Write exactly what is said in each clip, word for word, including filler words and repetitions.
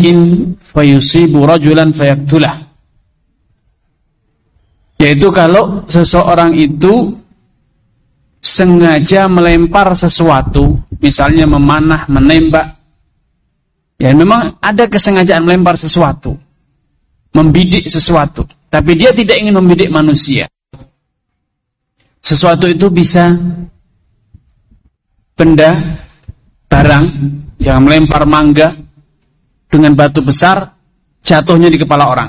syai'in fayusibu rajulan fayaqtulah. Yaitu kalau seseorang itu sengaja melempar sesuatu, misalnya memanah, menembak, ya memang ada kesengajaan melempar sesuatu, membidik sesuatu, tapi dia tidak ingin membidik manusia. Sesuatu itu bisa benda, barang yang melempar mangga dengan batu besar, jatuhnya di kepala orang.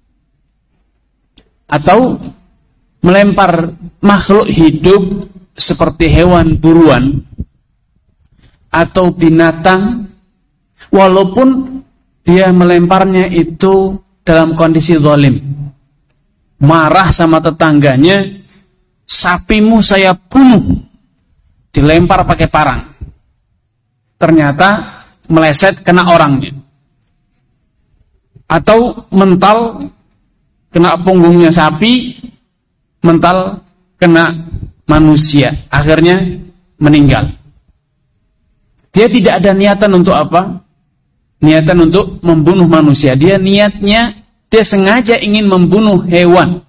Atau melempar makhluk hidup seperti hewan buruan atau binatang, walaupun dia melemparnya itu dalam kondisi zalim, marah sama tetangganya, sapimu saya bunuh, dilempar pakai parang, ternyata meleset kena orangnya. Atau mental kena punggungnya sapi, mental kena manusia, akhirnya meninggal. Dia tidak ada niatan untuk apa? Niatan untuk membunuh manusia. Dia niatnya, dia sengaja ingin membunuh hewan.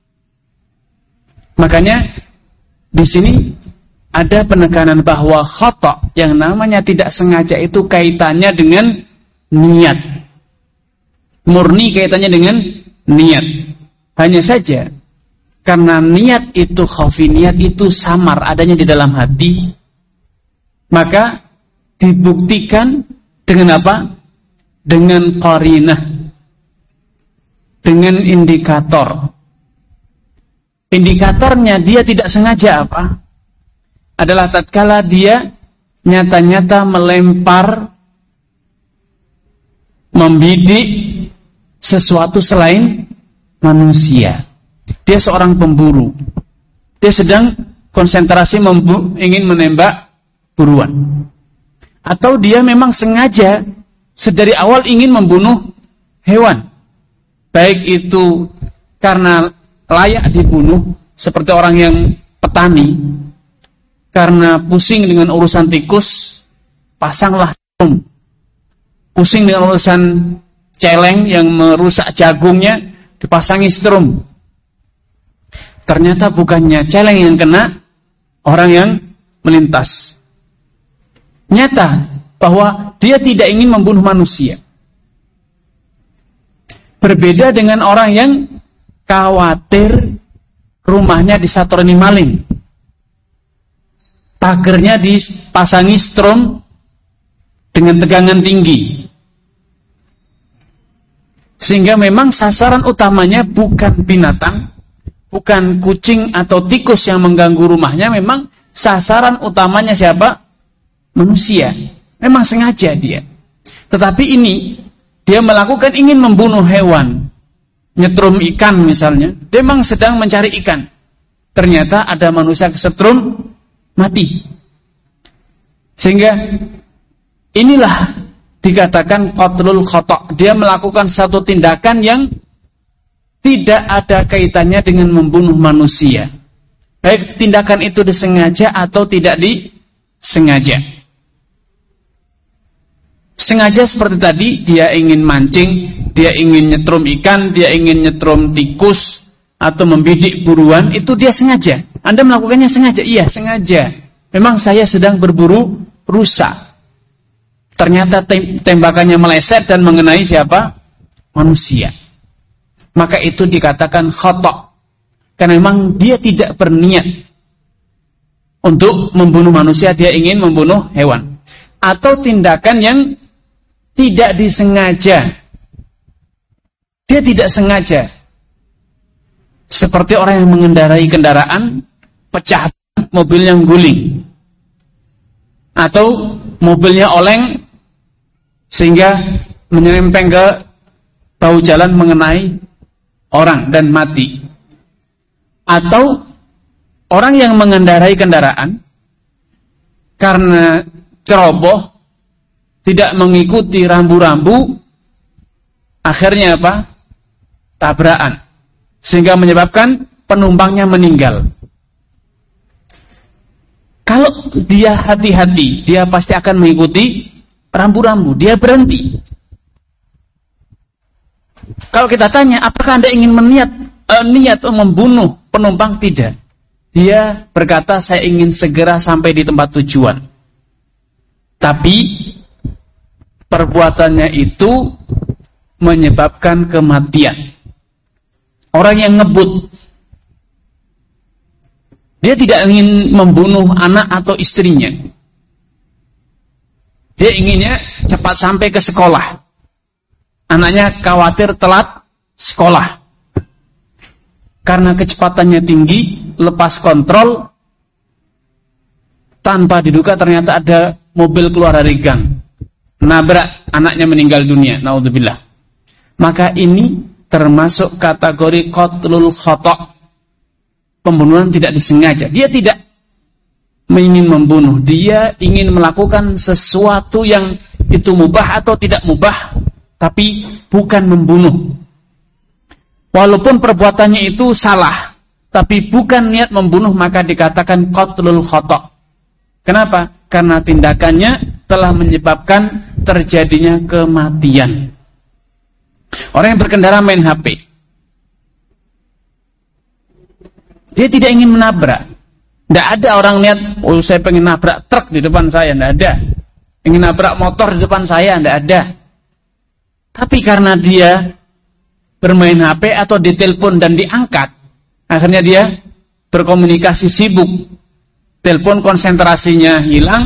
Makanya di sini ada penekanan bahwa khata' yang namanya tidak sengaja itu kaitannya dengan niat. Murni kaitannya dengan niat. Hanya saja karena niat itu khafi, niat itu samar adanya di dalam hati, maka dibuktikan dengan apa? Dengan qarinah, dengan indikator. Indikatornya dia tidak sengaja apa? Adalah tatkala dia nyata-nyata melempar, membidik sesuatu selain manusia. Dia seorang pemburu. Dia sedang konsentrasi membu- ingin menembak buruan. Atau dia memang sengaja sedari awal ingin membunuh hewan. Baik itu karena layak dibunuh, seperti orang yang petani, karena pusing dengan urusan tikus, pasanglah strum. Pusing dengan urusan celeng yang merusak jagungnya, dipasangi strum. Ternyata bukannya celeng yang kena, orang yang melintas. Nyata bahwa dia tidak ingin membunuh manusia. Berbeda dengan orang yang khawatir rumahnya disatroni maling, pagernya dipasangi strum dengan tegangan tinggi, sehingga memang sasaran utamanya bukan binatang, bukan kucing atau tikus yang mengganggu rumahnya. Memang sasaran utamanya siapa? Manusia. Memang sengaja dia. Tetapi ini dia melakukan ingin membunuh hewan, nyetrum ikan misalnya. Dia memang sedang mencari ikan. Ternyata ada manusia kesetrum, mati. Sehingga inilah dikatakan qatlul khata'. Dia melakukan satu tindakan yang tidak ada kaitannya dengan membunuh manusia. Baik tindakan itu disengaja atau tidak disengaja. Sengaja seperti tadi, dia ingin mancing, dia ingin nyetrum ikan, dia ingin nyetrum tikus, atau membidik buruan, itu dia sengaja. Anda melakukannya sengaja? Iya, sengaja. Memang saya sedang berburu rusa. Ternyata tembakannya meleset dan mengenai siapa? Manusia. Maka itu dikatakan khata'. Karena memang dia tidak berniat untuk membunuh manusia, dia ingin membunuh hewan. Atau tindakan yang tidak disengaja. Dia tidak sengaja. Seperti orang yang mengendarai kendaraan, pecah mobil yang guling. Atau mobilnya oleng sehingga menyerempeng ke bahu jalan mengenai orang dan mati. Atau orang yang mengendarai kendaraan karena ceroboh, tidak mengikuti rambu-rambu, akhirnya apa? Tabrakan, sehingga menyebabkan penumpangnya meninggal. Kalau dia hati-hati, dia pasti akan mengikuti rambu-rambu, dia berhenti. Kalau kita tanya, apakah Anda ingin meniat uh, niat untuk membunuh penumpang? Tidak. Dia berkata, saya ingin segera sampai di tempat tujuan. Tapi perbuatannya itu menyebabkan kematian. Orang yang ngebut, dia tidak ingin membunuh anak atau istrinya. Dia inginnya cepat sampai ke sekolah. Anaknya khawatir telat sekolah. Karena kecepatannya tinggi, lepas kontrol, tanpa diduga ternyata ada mobil keluar dari gang. Nabrak, anaknya meninggal dunia. Naudzubillah. Maka ini termasuk kategori qatlul khata'. Pembunuhan tidak disengaja. Dia tidak ingin membunuh. Dia ingin melakukan sesuatu yang itu mubah atau tidak mubah, tapi bukan membunuh. Walaupun perbuatannya itu salah, tapi bukan niat membunuh, maka dikatakan qatlul khata'. Kenapa? Karena tindakannya telah menyebabkan terjadinya kematian. Orang yang berkendara main H P, dia tidak ingin menabrak. Tidak ada orang niat, oh saya pengen nabrak truk di depan saya. Tidak ada. Ingin nabrak motor di depan saya. Tidak ada. Tapi karena dia bermain H P atau ditelepon dan diangkat, akhirnya dia berkomunikasi sibuk. Telepon, konsentrasinya hilang,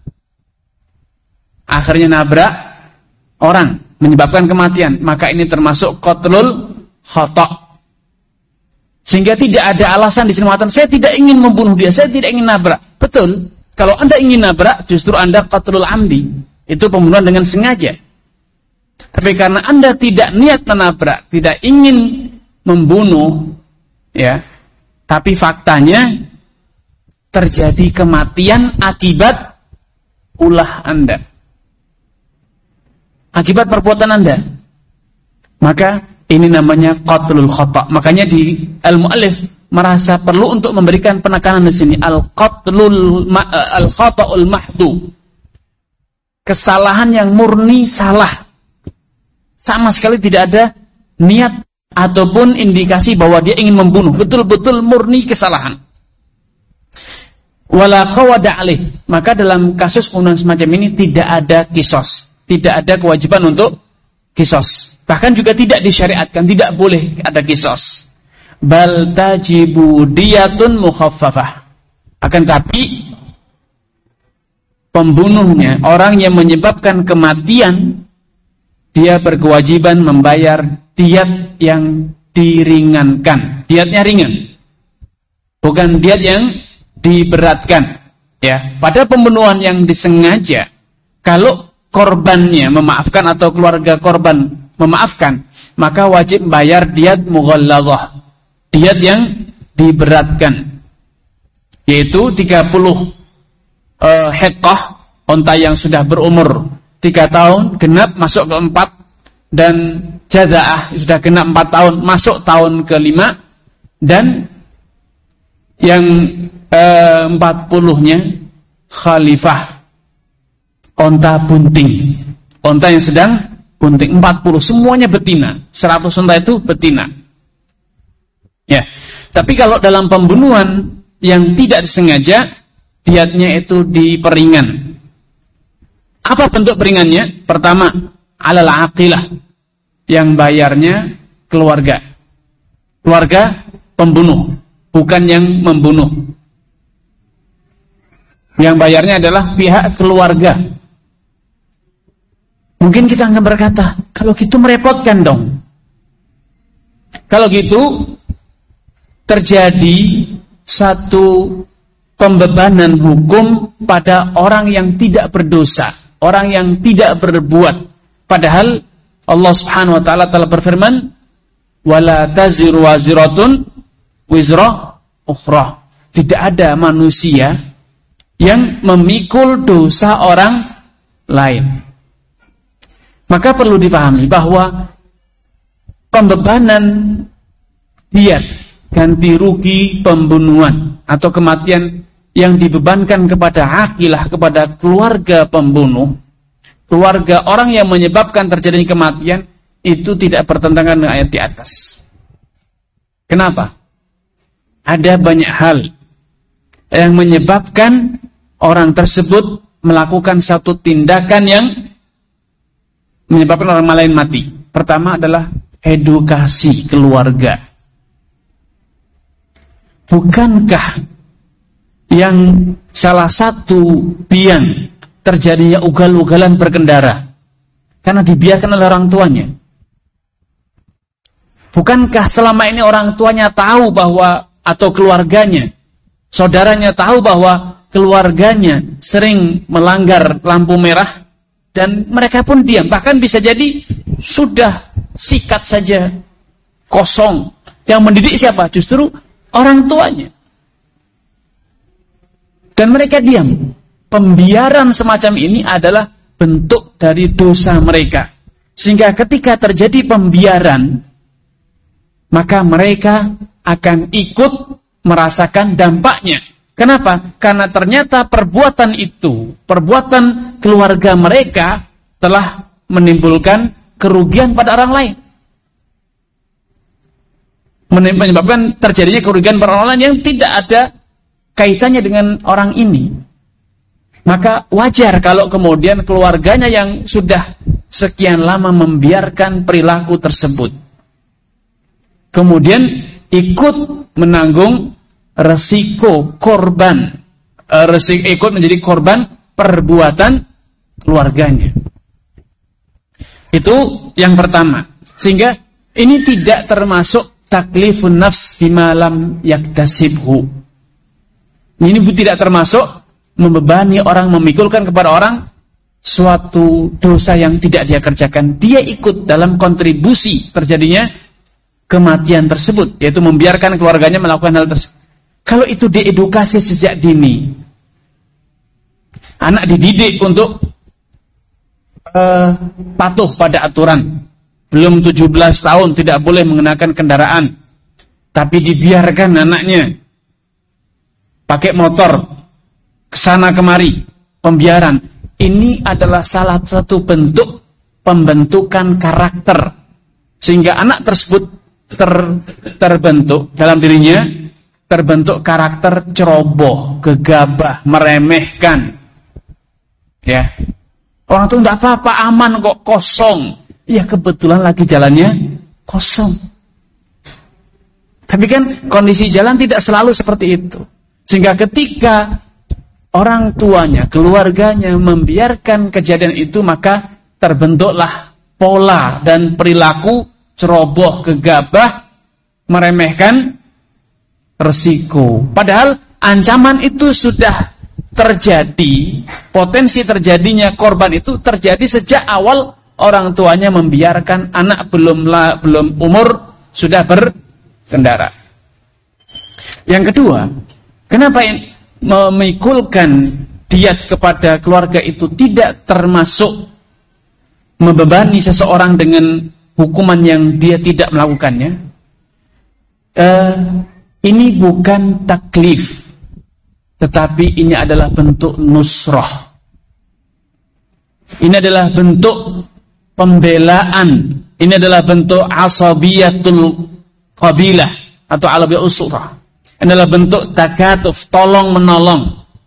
akhirnya nabrak orang, menyebabkan kematian. Maka ini termasuk qatlul khata'. Sehingga tidak ada alasan di sini mengatakan, saya tidak ingin membunuh dia, saya tidak ingin nabrak. Betul, kalau Anda ingin nabrak, justru Anda qatlul amdi. Itu pembunuhan dengan sengaja. Tapi karena Anda tidak niat menabrak, tidak ingin membunuh, ya, tapi faktanya terjadi kematian akibat ulah Anda, akibat perbuatan Anda, maka ini namanya qatlul khata'. Makanya di al-muallif merasa perlu untuk memberikan penekanan di sini, al-qatlul al-khata'ul mahdu, kesalahan yang murni salah, sama sekali tidak ada niat ataupun indikasi bahwa dia ingin membunuh, betul-betul murni kesalahan. Wala qawada alaih, maka dalam kasus pembunuhan semacam ini tidak ada kisos, tidak ada kewajiban untuk kisos. Bahkan juga tidak disyariatkan, tidak boleh ada kisos. Bal tajibu diyatun mukhaffafah. Akan tapi pembunuhnya, orang yang menyebabkan kematian, dia berkewajiban membayar diat yang diringankan. Diatnya ringan, bukan diat yang diberatkan. Ya, pada pembunuhan yang disengaja, kalau korbannya memaafkan atau keluarga korban memaafkan, maka wajib bayar diat mughalladhah, diat yang diberatkan, yaitu tiga puluh uh, hiqqah, unta yang sudah berumur tiga tahun genap masuk ke empat, dan jaza'ah sudah genap empat tahun masuk tahun kelima, dan yang uh, empat puluhnya khalifah, unta bunting, unta yang sedang bunting. Empat puluh semuanya betina, seratus unta itu betina. Ya, tapi kalau dalam pembunuhan yang tidak disengaja, diatnya itu diperingan. Apa bentuk peringannya? Pertama, alal aqilah, yang bayarnya keluarga, keluarga pembunuh, bukan yang membunuh. Yang bayarnya adalah pihak keluarga. Mungkin kita akan berkata, kalau gitu merepotkan dong. Kalau gitu terjadi satu pembebanan hukum pada orang yang tidak berdosa, orang yang tidak berbuat. Padahal Allah Subhanahu wa taala telah berfirman, wala taziru waziratun wizra ukhra. Tidak ada manusia yang memikul dosa orang lain. Maka perlu dipahami bahwa pembebanan diat ganti rugi pembunuhan atau kematian yang dibebankan kepada aqilah, kepada keluarga pembunuh, keluarga orang yang menyebabkan terjadinya kematian, itu tidak bertentangan dengan ayat di atas. Kenapa? Ada banyak hal yang menyebabkan orang tersebut melakukan satu tindakan yang menyebabkan orang lain mati. Pertama adalah edukasi keluarga. Bukankah yang salah satu biang terjadinya ugal-ugalan berkendara karena dibiarkan oleh orang tuanya? Bukankah selama ini orang tuanya tahu bahwa, atau keluarganya, saudaranya tahu bahwa keluarganya sering melanggar lampu merah dan mereka pun diam, bahkan bisa jadi sudah sikat saja kosong. Yang mendidik siapa? Justru orang tuanya. Dan mereka diam. Pembiaran semacam ini adalah bentuk dari dosa mereka. Sehingga ketika terjadi pembiaran, maka mereka akan ikut merasakan dampaknya. Kenapa? Karena ternyata perbuatan itu, perbuatan keluarga mereka telah menimbulkan kerugian pada orang lain. Menyebabkan terjadinya kerugian pada orang lain yang tidak ada kaitannya dengan orang ini. Maka wajar kalau kemudian keluarganya yang sudah sekian lama membiarkan perilaku tersebut, kemudian ikut menanggung resiko korban, resiko ikut menjadi korban perbuatan keluarganya. Itu yang pertama. Sehingga ini tidak termasuk taklifun nafs bima lam yaktasibhu. Ini tidak termasuk membebani orang, memikulkan kepada orang suatu dosa yang tidak dia kerjakan. Dia ikut dalam kontribusi terjadinya kematian tersebut, yaitu membiarkan keluarganya melakukan hal tersebut. Kalau itu diedukasi sejak dini, anak dididik untuk uh, patuh pada aturan, belum tujuh belas tahun tidak boleh mengenakan kendaraan, tapi dibiarkan anaknya pakai motor kesana kemari, pembiaran. Ini adalah salah satu bentuk pembentukan karakter, sehingga anak tersebut ter, terbentuk dalam dirinya, terbentuk karakter ceroboh, gegabah, meremehkan. Ya, orang tuh enggak apa-apa, aman kok, kosong. Ya kebetulan lagi jalannya kosong. Tapi kan kondisi jalan tidak selalu seperti itu. Sehingga ketika orang tuanya, keluarganya membiarkan kejadian itu, maka terbentuklah pola dan perilaku ceroboh, gegabah, meremehkan resiko. Padahal ancaman itu sudah terjadi, potensi terjadinya korban itu terjadi sejak awal orang tuanya membiarkan anak belum belum umur sudah berkendara. Yang kedua, kenapa memikulkan diat kepada keluarga itu tidak termasuk membebani seseorang dengan hukuman yang dia tidak melakukannya? Uh, ini bukan taklif, tetapi ini adalah bentuk nusrah. Ini adalah bentuk pembelaan. Ini adalah bentuk asabiyatul qabilah atau alabiyah usurah. Ini adalah bentuk takatuf, tolong menolong.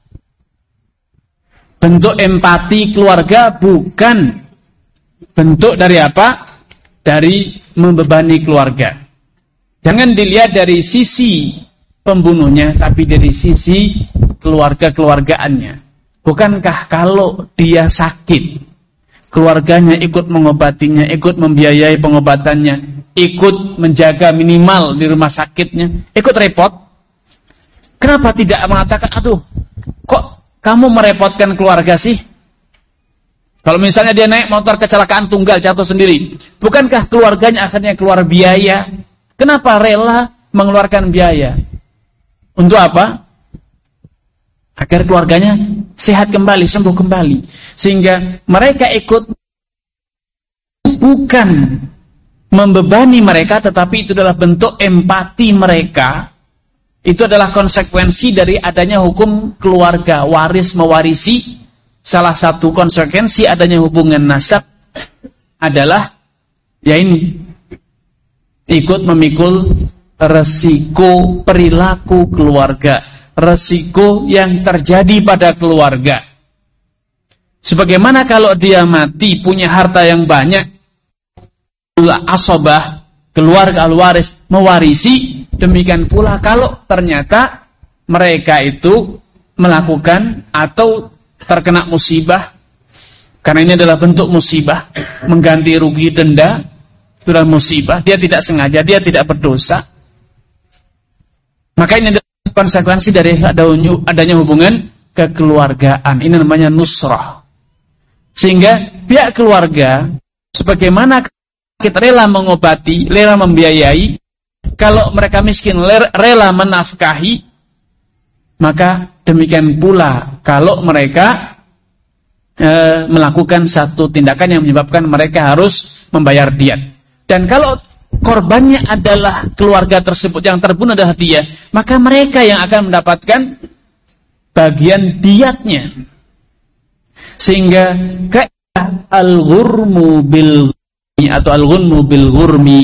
Bentuk empati keluarga, bukan bentuk dari apa? Dari membebani keluarga. Jangan dilihat dari sisi pembunuhnya, tapi dari sisi keluarga-keluargaannya. Bukankah kalau dia sakit, keluarganya ikut mengobatinya, ikut membiayai pengobatannya, ikut menjaga minimal di rumah sakitnya, ikut repot? Kenapa tidak mengatakan, aduh, kok kamu merepotkan keluarga sih? Kalau misalnya dia naik motor kecelakaan tunggal, jatuh sendiri, bukankah keluarganya akhirnya keluar biaya? Kenapa rela mengeluarkan biaya? Untuk apa? Agar keluarganya sehat kembali, sembuh kembali. Sehingga mereka ikut, bukan membebani mereka, tetapi itu adalah bentuk empati mereka. Itu adalah konsekuensi dari adanya hukum keluarga, waris mewarisi. Salah satu konsekuensi adanya hubungan nasab adalah Ya ini, ikut memikul resiko perilaku keluarga, resiko yang terjadi pada keluarga. Sebagaimana kalau dia mati punya harta yang banyak, asobah, keluarga al-waris mewarisi, demikian pula kalau ternyata mereka itu melakukan atau terkena musibah, karena ini adalah bentuk musibah, mengganti rugi denda, itu adalah musibah, dia tidak sengaja, dia tidak berdosa, maka ini adalah konsekuensi dari adanya hubungan kekeluargaan. Ini namanya nusrah. Sehingga pihak keluarga, sebagaimana kita rela mengobati, rela membiayai, kalau mereka miskin rela menafkahi, maka demikian pula kalau mereka e, melakukan satu tindakan yang menyebabkan mereka harus membayar diat. Dan kalau korbannya adalah keluarga tersebut, yang terbunuh adalah dia, maka mereka yang akan mendapatkan bagian diatnya. Sehingga kaidah al-ghurmu bil atau al-ghunmu bil ghurmi,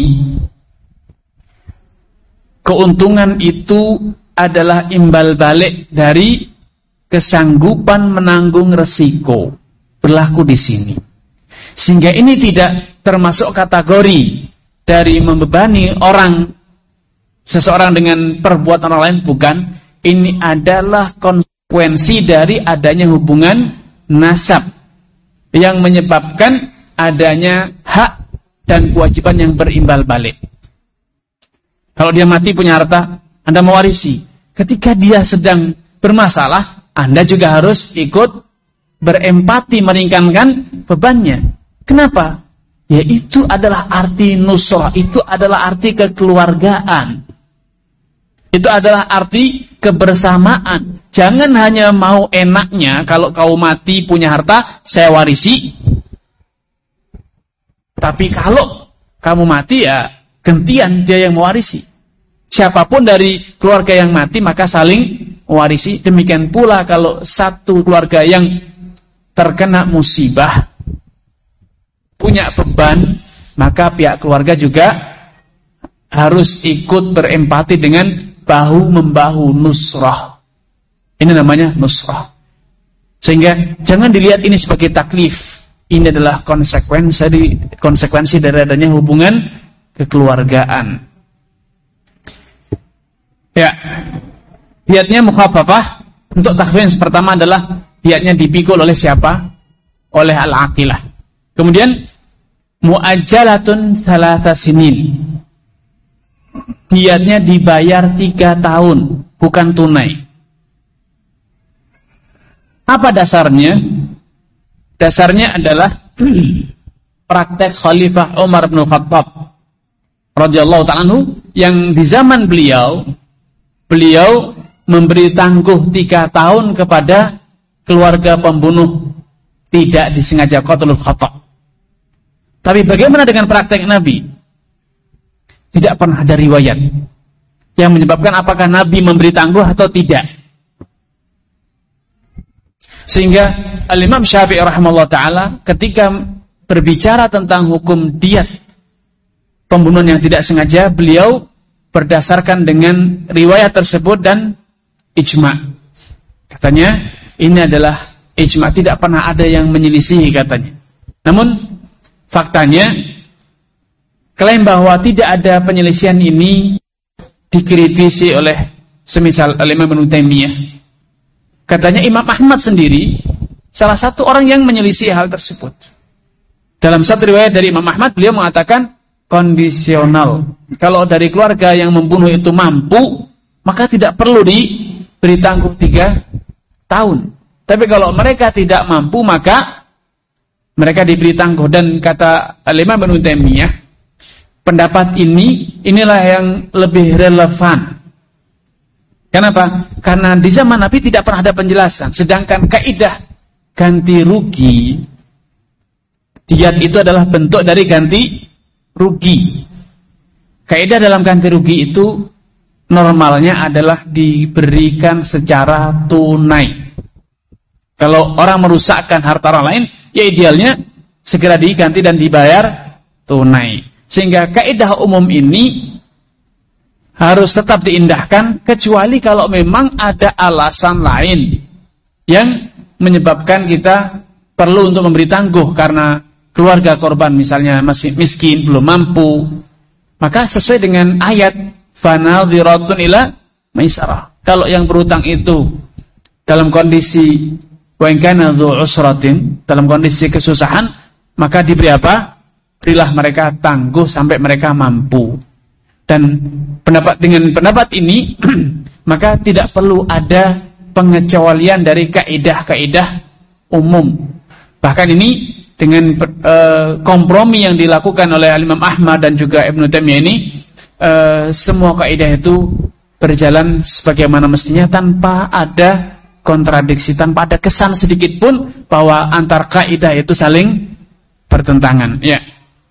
keuntungan itu adalah imbal balik dari kesanggupan menanggung resiko, berlaku di sini. Sehingga ini tidak termasuk kategori dari membebani orang, seseorang dengan perbuatan orang lain, bukan. Ini adalah konsekuensi dari adanya hubungan nasab yang menyebabkan adanya hak dan kewajiban yang berimbal balik. Kalau dia mati punya harta, Anda mewarisi. Ketika dia sedang bermasalah, Anda juga harus ikut berempati, meringankan bebannya. Kenapa? Ya itu adalah arti nusrah, itu adalah arti kekeluargaan. Itu adalah arti kebersamaan. Jangan hanya mau enaknya, kalau kau mati punya harta, saya warisi. Tapi kalau kamu mati, ya gantian dia yang mewarisi. Siapapun dari keluarga yang mati, maka saling mewarisi. Demikian pula kalau satu keluarga yang terkena musibah, punya beban, maka pihak keluarga juga harus ikut berempati dengan bahu-membahu, nusrah. Ini namanya nusrah. Sehingga jangan dilihat ini sebagai taklif. Ini adalah konsekuensi dari konsekuensi dari adanya hubungan kekeluargaan. Ya, diatnya mukhafafah. Untuk takhfif pertama adalah diatnya dipikul oleh siapa? Oleh al-aqilah. Kemudian muajjalatun thalatha sinin. Diatnya dibayar tiga tahun, bukan tunai. Apa dasarnya? Dasarnya adalah praktek Khalifah Umar bin Khattab radhiyallahu ta'ala anhu, yang di zaman beliau beliau memberi tangguh tiga tahun kepada keluarga pembunuh tidak disengaja, qatlul khata'. Tapi bagaimana dengan praktek Nabi? Tidak pernah ada riwayat yang menyebabkan apakah Nabi memberi tangguh atau tidak. Sehingga Al-Imam Syafi'i rahimahullah ta'ala ketika berbicara tentang hukum diat pembunuhan yang tidak sengaja, beliau berdasarkan dengan riwayat tersebut dan ijma'. Katanya ini adalah ijma', tidak pernah ada yang menyelisihi katanya. Namun faktanya klaim bahwa tidak ada penyelisihan ini dikritisi oleh semisal Al-Imam Ibnu Taimiyah. Katanya Imam Ahmad sendiri salah satu orang yang menyelisih hal tersebut. Dalam satu riwayat dari Imam Ahmad, beliau mengatakan kondisional. Kalau dari keluarga yang membunuh itu mampu, maka tidak perlu diberi tangguh tiga tahun. Tapi kalau mereka tidak mampu, maka mereka diberi tangguh. Dan kata Al-Imam Ibnu Taimiyah, pendapat ini inilah yang lebih relevan. Kenapa? Karena di zaman Nabi tidak pernah ada penjelasan. Sedangkan kaidah ganti rugi, diat itu adalah bentuk dari ganti rugi. Kaidah dalam ganti rugi itu normalnya adalah diberikan secara tunai. Kalau orang merusakkan harta orang lain, ya idealnya segera diganti dan dibayar tunai. Sehingga kaidah umum ini harus tetap diindahkan kecuali kalau memang ada alasan lain yang menyebabkan kita perlu untuk memberi tangguh karena keluarga korban misalnya masih miskin, belum mampu. Maka sesuai dengan ayat fanadhiratun ila maisarah. Kalau yang berutang itu dalam kondisi wa in kana dzu usratin, dalam kondisi kesusahan, maka diberi apa? Berilah mereka tangguh sampai mereka mampu. Dan pendapat dengan pendapat ini maka tidak perlu ada pengecualian dari kaidah-kaidah umum. Bahkan ini dengan e, kompromi yang dilakukan oleh Imam Ahmad dan juga Ibnu Taimiyah ini, e, semua kaidah itu berjalan sebagaimana mestinya tanpa ada kontradiksi, tanpa ada kesan sedikit pun bahwa antar kaidah itu saling bertentangan. Ya.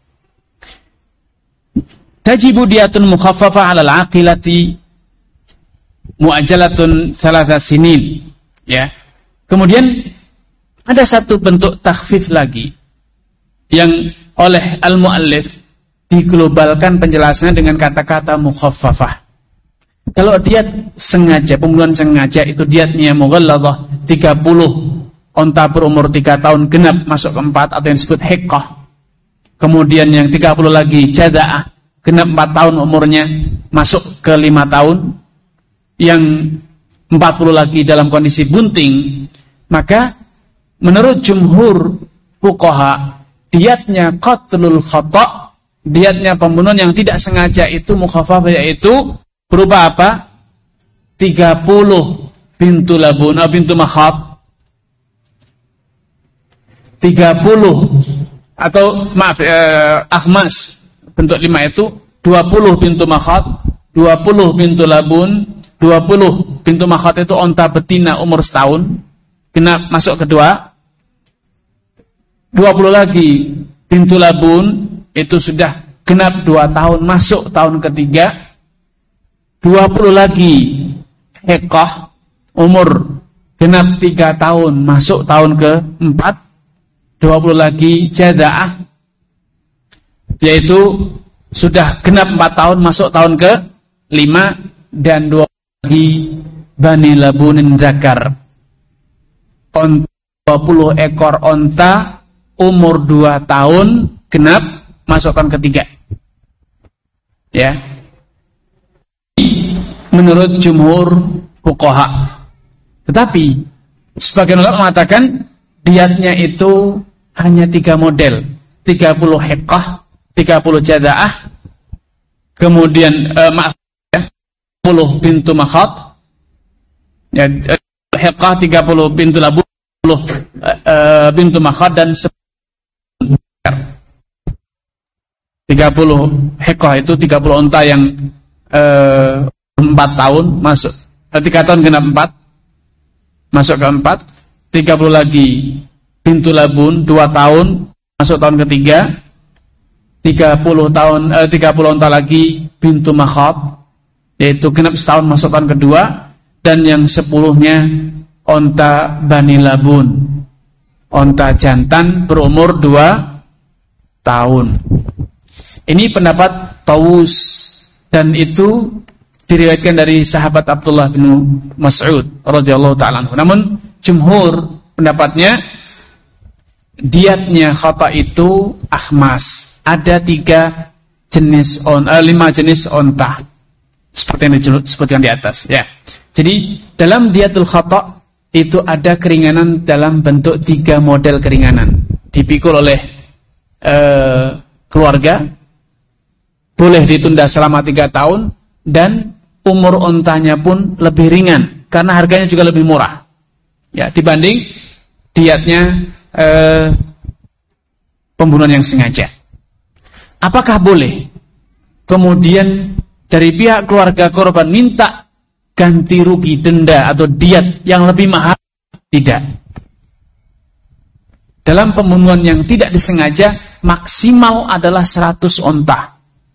Tajibu diyatun mukhaffafah 'alal 'aqilati mu'ajjalatun thalatha sinin. Ya. Kemudian ada satu bentuk takhfif lagi yang oleh al-muallif diglobalkan penjelasannya dengan kata-kata mukhaffafah. Kalau diat sengaja, pembunuhan sengaja itu diatnya mughalladhah tiga puluh onta berumur tiga tahun genap masuk ke empat atau yang disebut hiqqah. Kemudian yang tiga puluh lagi jada'ah genap empat tahun umurnya masuk ke lima tahun. Yang empat puluh lagi dalam kondisi bunting, maka menurut jumhur fuqaha diatnya qatlul khata', diatnya pembunuhan yang tidak sengaja itu mukhaffaf, yaitu berupa apa? tiga puluh bintu labun atau bintu makhad, tiga puluh atau maaf eh, akhmas bentuk lima itu dua puluh bintu makhad, dua puluh bintu labun, dua puluh bintu makhad itu onta betina umur setahun kena masuk kedua, dua puluh lagi bintu labun itu sudah genap dua tahun masuk tahun ketiga, dua puluh lagi hiqqah umur genap tiga tahun masuk tahun keempat, dua puluh lagi jada'ah yaitu sudah genap empat tahun masuk tahun ke lima, dan dua lagi bani labunin zakar, dua puluh ekor onta umur dua tahun genap masuk tahun ketiga. Ya, menurut jumhur fuqaha. Tetapi sebagian ulama mengatakan diatnya itu hanya tiga model, tiga puluh hiqqah, tiga puluh jada'ah, kemudian eh, maaf ya, tiga puluh bintu makhad, ya, hiqqah tiga puluh bintu labu, tiga puluh eh, bintu makhad, dan tiga puluh hiqqah itu tiga puluh unta yang eh, empat tahun masuk, eh, tiga tahun genap empat masuk ke empat, tiga puluh lagi bintu labun dua tahun masuk tahun ketiga, tiga puluh tahun eh, tiga puluh onta lagi bintu makhad yaitu genap setahun masuk tahun kedua, dan yang sepuluhnya onta bani labun, onta jantan berumur dua tahun. Ini pendapat Tawus, dan itu diriwayatkan dari sahabat Abdullah bin Mas'ud radhiyallahu ta'ala anhu. Namun jumhur pendapatnya diatnya khata itu akhmas. Ada tiga jenis on, eh, lima jenis onta, seperti yang disebutkan di atas. Ya. Jadi dalam diatul khata itu ada keringanan dalam bentuk tiga model keringanan. Dipikul oleh eh, keluarga, boleh ditunda selama tiga tahun, dan umur ontanya pun lebih ringan karena harganya juga lebih murah. Ya, dibanding diatnya eh, pembunuhan yang sengaja. Apakah boleh kemudian dari pihak keluarga korban minta ganti rugi, denda atau diat yang lebih mahal? Tidak. Dalam pembunuhan yang tidak disengaja maksimal adalah seratus onta.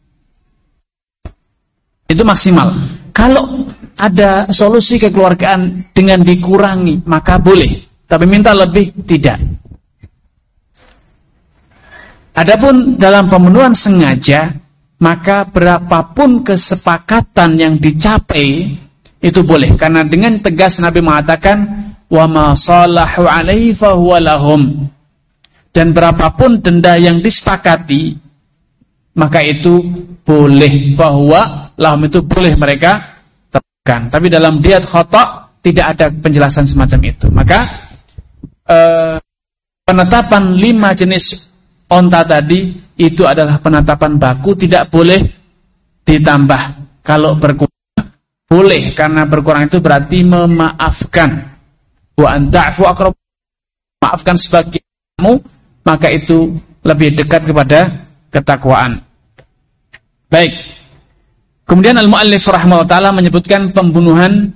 Itu maksimal. Kalau ada solusi kekeluargaan dengan dikurangi maka boleh, tapi minta lebih tidak. Adapun dalam pembunuhan sengaja, maka berapapun kesepakatan yang dicapai itu boleh, karena dengan tegas Nabi mengatakan wa ma salahu alaihi fa huwa lahum, dan berapapun denda yang disepakati maka itu boleh, fa huwa lahum, itu boleh mereka terapkan. Tapi dalam diyat khata' tidak ada penjelasan semacam itu. Maka eh, penetapan lima jenis onta tadi itu adalah penetapan baku, tidak boleh ditambah. Kalau berkurang boleh, karena berkurang itu berarti memaafkan. Wa anta'fu aqrab, maafkan sebagianmu, maka itu lebih dekat kepada ketakwaan. Baik. Kemudian al-muallif rahimahullah taala menyebutkan pembunuhan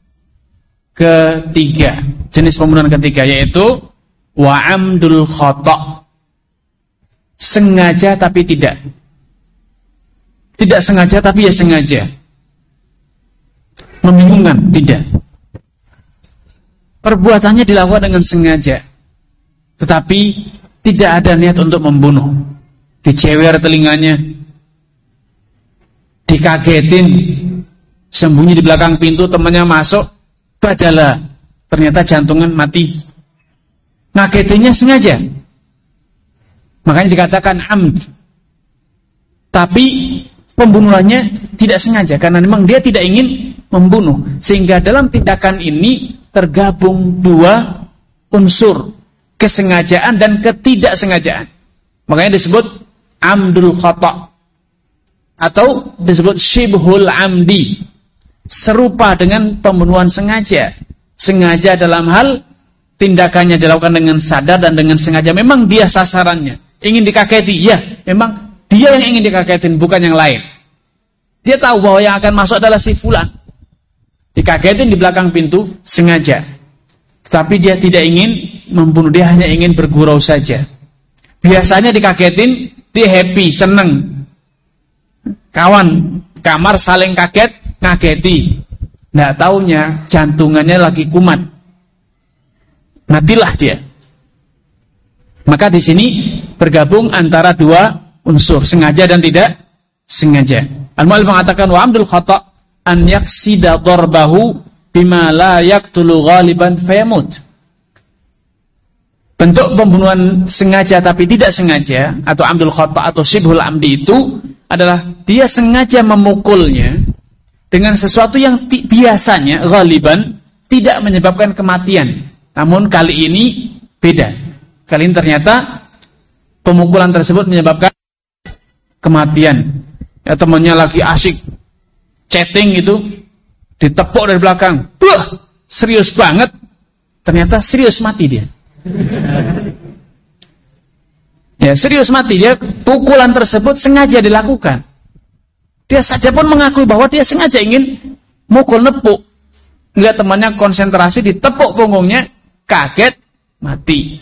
ketiga, jenis pembunuhan ketiga, yaitu wa amdul khata'. Sengaja tapi tidak. Tidak sengaja tapi ya sengaja. Membingungkan, tidak. Perbuatannya dilakukan dengan sengaja, tetapi tidak ada niat untuk membunuh. Dicewer telinganya, dikagetin, sembunyi di belakang pintu, temannya masuk, badala ternyata jantungan mati. Ngagetinnya sengaja, makanya dikatakan amd. Tapi pembunuhannya tidak sengaja, karena memang dia tidak ingin membunuh. Sehingga dalam tindakan ini tergabung dua unsur, kesengajaan dan ketidaksengajaan. Makanya disebut amdul khata' atau disebut syibhul amdi, serupa dengan pembunuhan sengaja. Sengaja dalam hal tindakannya dilakukan dengan sadar dan dengan sengaja. Memang dia sasarannya ingin dikageti, ya memang dia yang ingin dikagetin, bukan yang lain. Dia tahu bahwa yang akan masuk adalah si fulan, dikagetin di belakang pintu sengaja. Tapi dia tidak ingin membunuh, dia hanya ingin bergurau saja. Biasanya dikagetin, dia happy, seneng. Kawan kamar saling kaget, ngageti. Nggak taunya jantungannya lagi kumat, matilah dia. Maka di sini bergabung antara dua unsur, sengaja dan tidak sengaja. Al-mu'allif mengatakan wa amdul khata' an yaksida darbahu bima la yaqtulu ghaliban fayamut. Bentuk pembunuhan sengaja tapi tidak sengaja, atau amdul khata' atau syibhul amdi, itu adalah dia sengaja memukulnya dengan sesuatu yang ti- biasanya ghaliban tidak menyebabkan kematian. Namun kali ini beda. Kali ini ternyata pemukulan tersebut menyebabkan kematian. Ya, temannya lagi asik chatting itu, ditepuk dari belakang. Buh, serius banget. Ternyata serius mati dia. Ya, serius mati dia. Pukulan tersebut sengaja dilakukan. Dia saja pun mengakui bahwa dia sengaja ingin mukul, nepuk. Lihat temannya konsentrasi, ditepuk punggungnya, kaget, mati.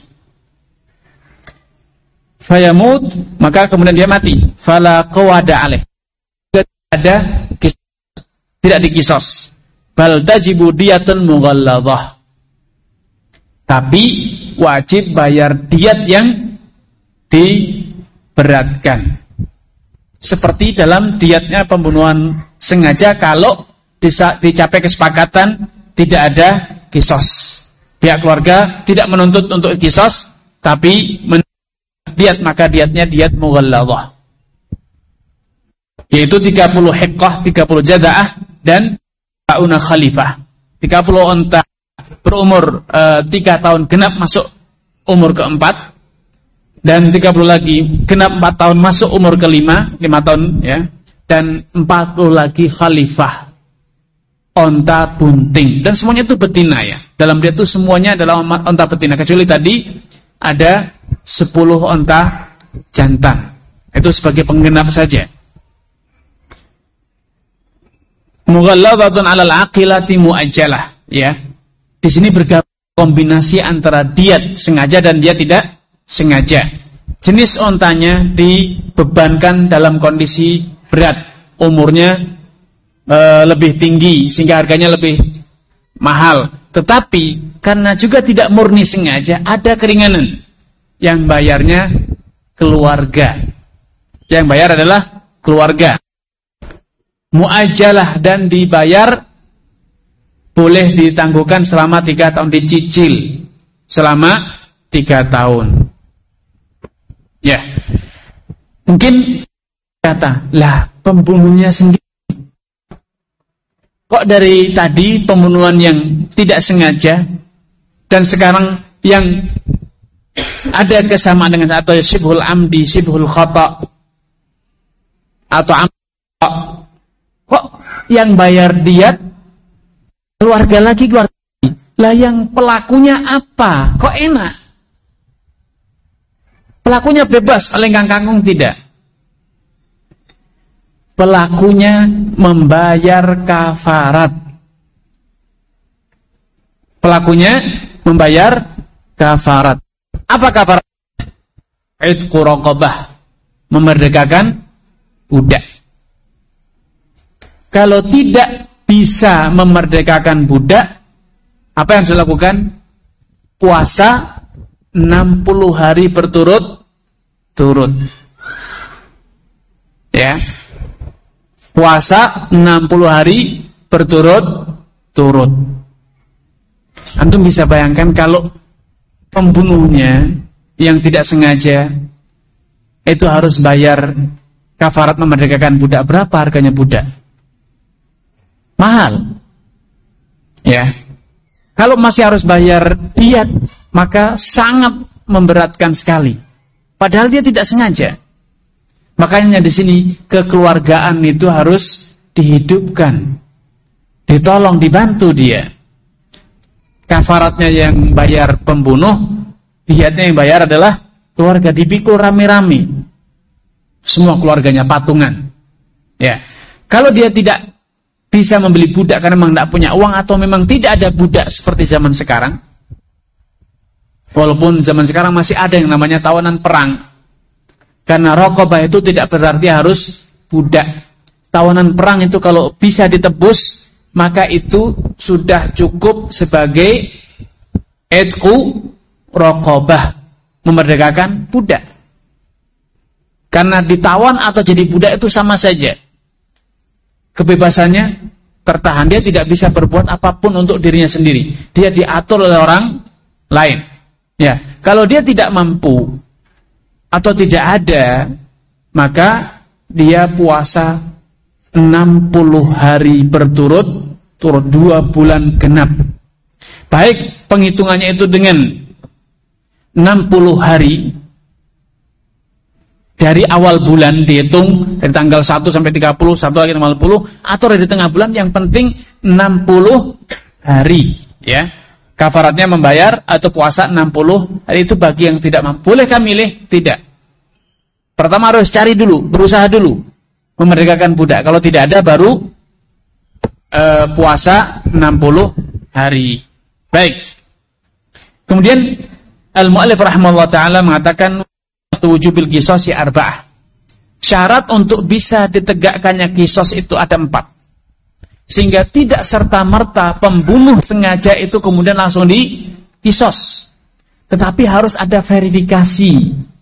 Fayamut, maka kemudian dia mati. Fala qawada alaih, tidak ada kisos, tidak dikisos. Bal tajibu diyatun mughalladhah, tapi wajib bayar diat yang diberatkan. Seperti dalam diatnya pembunuhan sengaja, kalau bisa dicapai kesepakatan tidak ada kisos. Pihak keluarga tidak menuntut untuk kisos, tapi diat, maka diatnya diat mughalladhah, yaitu tiga puluh hiqqah, tiga puluh jada'ah, dan ta'una khalifah. tiga puluh unta berumur e, tiga tahun genap masuk umur keempat, dan tiga puluh lagi genap empat tahun masuk umur kelima, lima tahun ya, dan empat puluh lagi khalifah, onta bunting, dan semuanya itu betina ya. Dalam dia itu semuanya adalah onta betina, kecuali tadi ada sepuluh onta jantan. Itu sebagai penggenap saja. Mughalladhatun 'alal 'aqilati mu'ajjalah, ya. Di sini bergabung kombinasi antara diat sengaja dan dia tidak sengaja. Jenis ontanya dibebankan dalam kondisi berat, umurnya e, lebih tinggi sehingga harganya lebih mahal. Tetapi karena juga tidak murni sengaja, ada keringanan. Yang bayarnya keluarga. Yang bayar adalah keluarga. Mu'ajjalah dan dibayar boleh ditangguhkan selama tiga tahun, dicicil selama tiga tahun. Ya, mungkin kata, lah pembunuhnya sendiri. Kok dari tadi pembunuhan yang tidak sengaja dan sekarang yang ada kesamaan dengan atau syibhul amdi, syibhul khata atau amdi, kok yang bayar diat keluarga lagi, keluarga lagi. Lah yang pelakunya apa? Kok enak? Pelakunya bebas, lenggang kangkung tidak. Pelakunya membayar kafarat. Pelakunya membayar kafarat. Apa kafarat? Itqu raqabah, memerdekakan budak. Kalau tidak bisa memerdekakan budak, apa yang harus dilakukan? Puasa enam puluh hari berturut-turut. Ya. Puasa enam puluh hari berturut-turut. Antum bisa bayangkan kalau pembunuhnya yang tidak sengaja itu harus bayar kafarat memerdekakan budak. Berapa harganya budak? Mahal. Ya. Kalau masih harus bayar diat, maka sangat memberatkan sekali. Padahal dia tidak sengaja. Makanya di sini kekeluargaan itu harus dihidupkan, ditolong, dibantu dia. Kafaratnya yang bayar pembunuh, diatnya yang bayar adalah keluarga, dipikul rame-rame. Semua keluarganya patungan. Ya. Kalau dia tidak bisa membeli budak karena memang tidak punya uang atau memang tidak ada budak seperti zaman sekarang. Walaupun zaman sekarang masih ada yang namanya tawanan perang. Karena raqabah itu tidak berarti harus budak. Tawanan perang itu kalau bisa ditebus, maka itu sudah cukup sebagai itqu raqabah, memerdekakan budak. Karena ditawan atau jadi budak itu sama saja. Kebebasannya tertahan, dia tidak bisa berbuat apapun untuk dirinya sendiri. Dia diatur oleh orang lain. Ya, kalau dia tidak mampu atau tidak ada, maka dia puasa enam puluh hari berturut, turut dua bulan genap. Baik penghitungannya itu dengan enam puluh hari dari awal bulan dihitung dari tanggal satu sampai tiga puluh, satu lagi enam puluh, atau dari tengah bulan, yang penting enam puluh hari, ya. Kafaratnya membayar atau puasa enam puluh hari, itu bagi yang tidak mampu. Bolehkah milih? Tidak. Pertama harus cari dulu, berusaha dulu memerdekakan budak. Kalau tidak ada baru uh, puasa enam puluh hari. Baik. Kemudian al-mu'allif rahimahullah ta'ala mengatakan wujubil qisas arba'ah. Syarat untuk bisa ditegakkannya qisas itu ada empat. Sehingga tidak serta-merta pembunuh sengaja itu kemudian langsung di qisas. Tetapi harus ada verifikasi.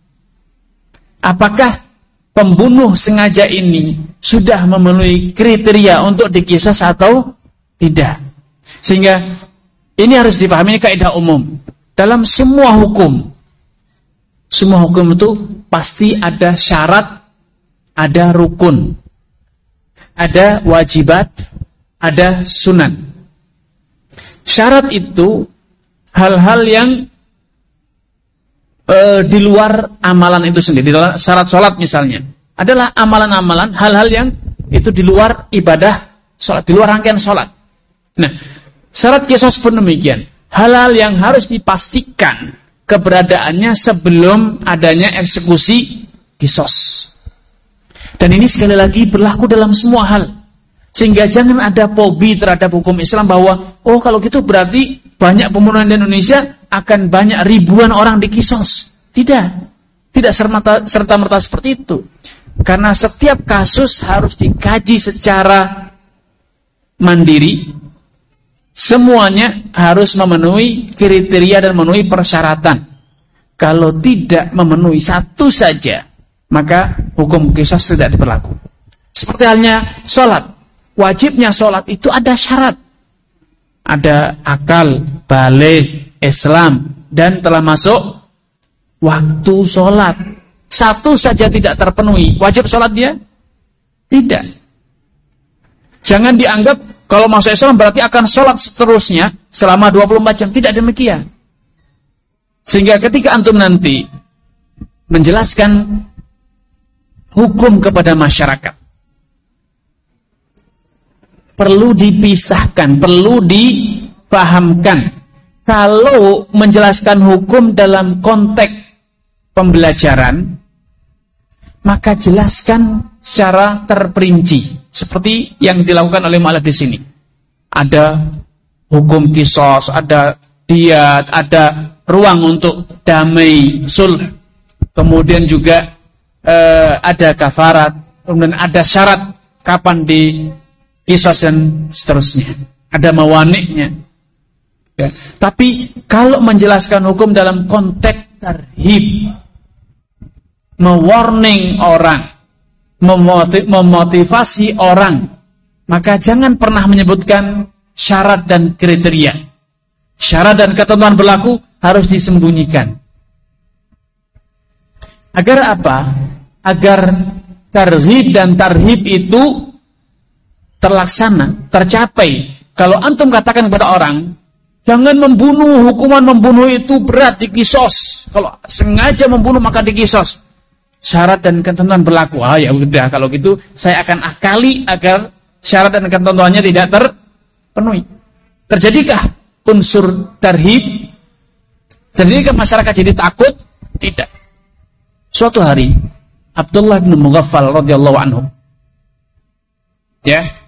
Apakah pembunuh sengaja ini sudah memenuhi kriteria untuk diqisas atau tidak? Sehingga ini harus dipahami, ini kaidah umum. Dalam semua hukum, semua hukum itu pasti ada syarat, ada rukun, ada wajibat, ada sunan. Syarat itu hal-hal yang e, di luar amalan itu sendiri. Syarat sholat misalnya adalah amalan-amalan, hal-hal yang itu di luar ibadah sholat, di luar rangkaian sholat. Nah, syarat qisas pun demikian. Hal-hal yang harus dipastikan keberadaannya sebelum adanya eksekusi qisas. Dan ini sekali lagi berlaku dalam semua hal. Sehingga jangan ada fobi terhadap hukum Islam bahwa oh kalau gitu berarti banyak pembunuhan di Indonesia akan banyak ribuan orang di qisas. Tidak. Tidak serta-merta seperti itu. Karena setiap kasus harus dikaji secara mandiri. Semuanya harus memenuhi kriteria dan memenuhi persyaratan. kalau tidak memenuhi satu saja, maka hukum qisas tidak berlaku. Seperti halnya sholat. Wajibnya sholat itu ada syarat. Ada akal, baligh, Islam, dan telah masuk waktu sholat. Satu saja tidak terpenuhi, wajib sholat dia? Tidak. Jangan dianggap kalau masuk Islam berarti akan sholat seterusnya selama dua puluh empat jam. Tidak demikian. Sehingga ketika antum nanti menjelaskan hukum kepada masyarakat, perlu dipisahkan, perlu dipahamkan. Kalau menjelaskan hukum dalam konteks pembelajaran, maka jelaskan secara terperinci, seperti yang dilakukan oleh mu'allif di sini. Ada hukum qisas, ada diyat, ada ruang untuk damai, sulh, kemudian juga eh, ada kafarat, kemudian ada syarat kapan di qisas dan seterusnya. Ada mawaniknya. Ya. Tapi kalau menjelaskan hukum dalam konteks tarhib, mewarning orang, memotivasi orang, maka jangan pernah menyebutkan syarat dan kriteria. Syarat dan ketentuan berlaku harus disembunyikan. Agar apa? Agar tarhib dan tarhib itu terlaksana, tercapai. Kalau antum katakan kepada orang, jangan membunuh, hukuman membunuh itu berat, dikisos. Kalau sengaja membunuh maka dikisos. Syarat dan ketentuan berlaku. Ah ya udah, kalau gitu saya akan akali agar syarat dan ketentuannya tidak terpenuhi. Terjadikah unsur tarhib? Terjadikah masyarakat jadi takut? Tidak. Suatu hari Abdullah bin Mughaffal radhiyallahu anhu, ya,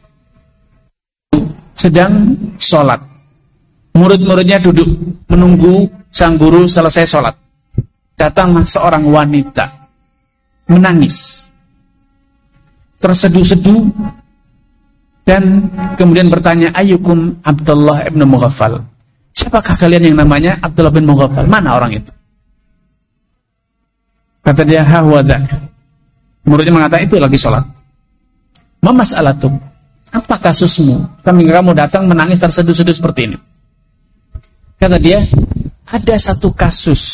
sedang sholat. Murid-muridnya duduk menunggu sang guru selesai sholat. Datanglah seorang wanita menangis, terseduh-seduh, dan kemudian bertanya, ayyukum Abdullah ibn Mughaffal? Siapakah kalian yang namanya Abdullah bin Mughaffal? Mana orang itu? Kata dia, ha huwa dzak. Muridnya mengatakan, itu lagi sholat. Ma mas'alatuk? Apa kasusmu? Kami kamu datang menangis terseduh-seduh seperti ini. Kata dia, ada satu kasus.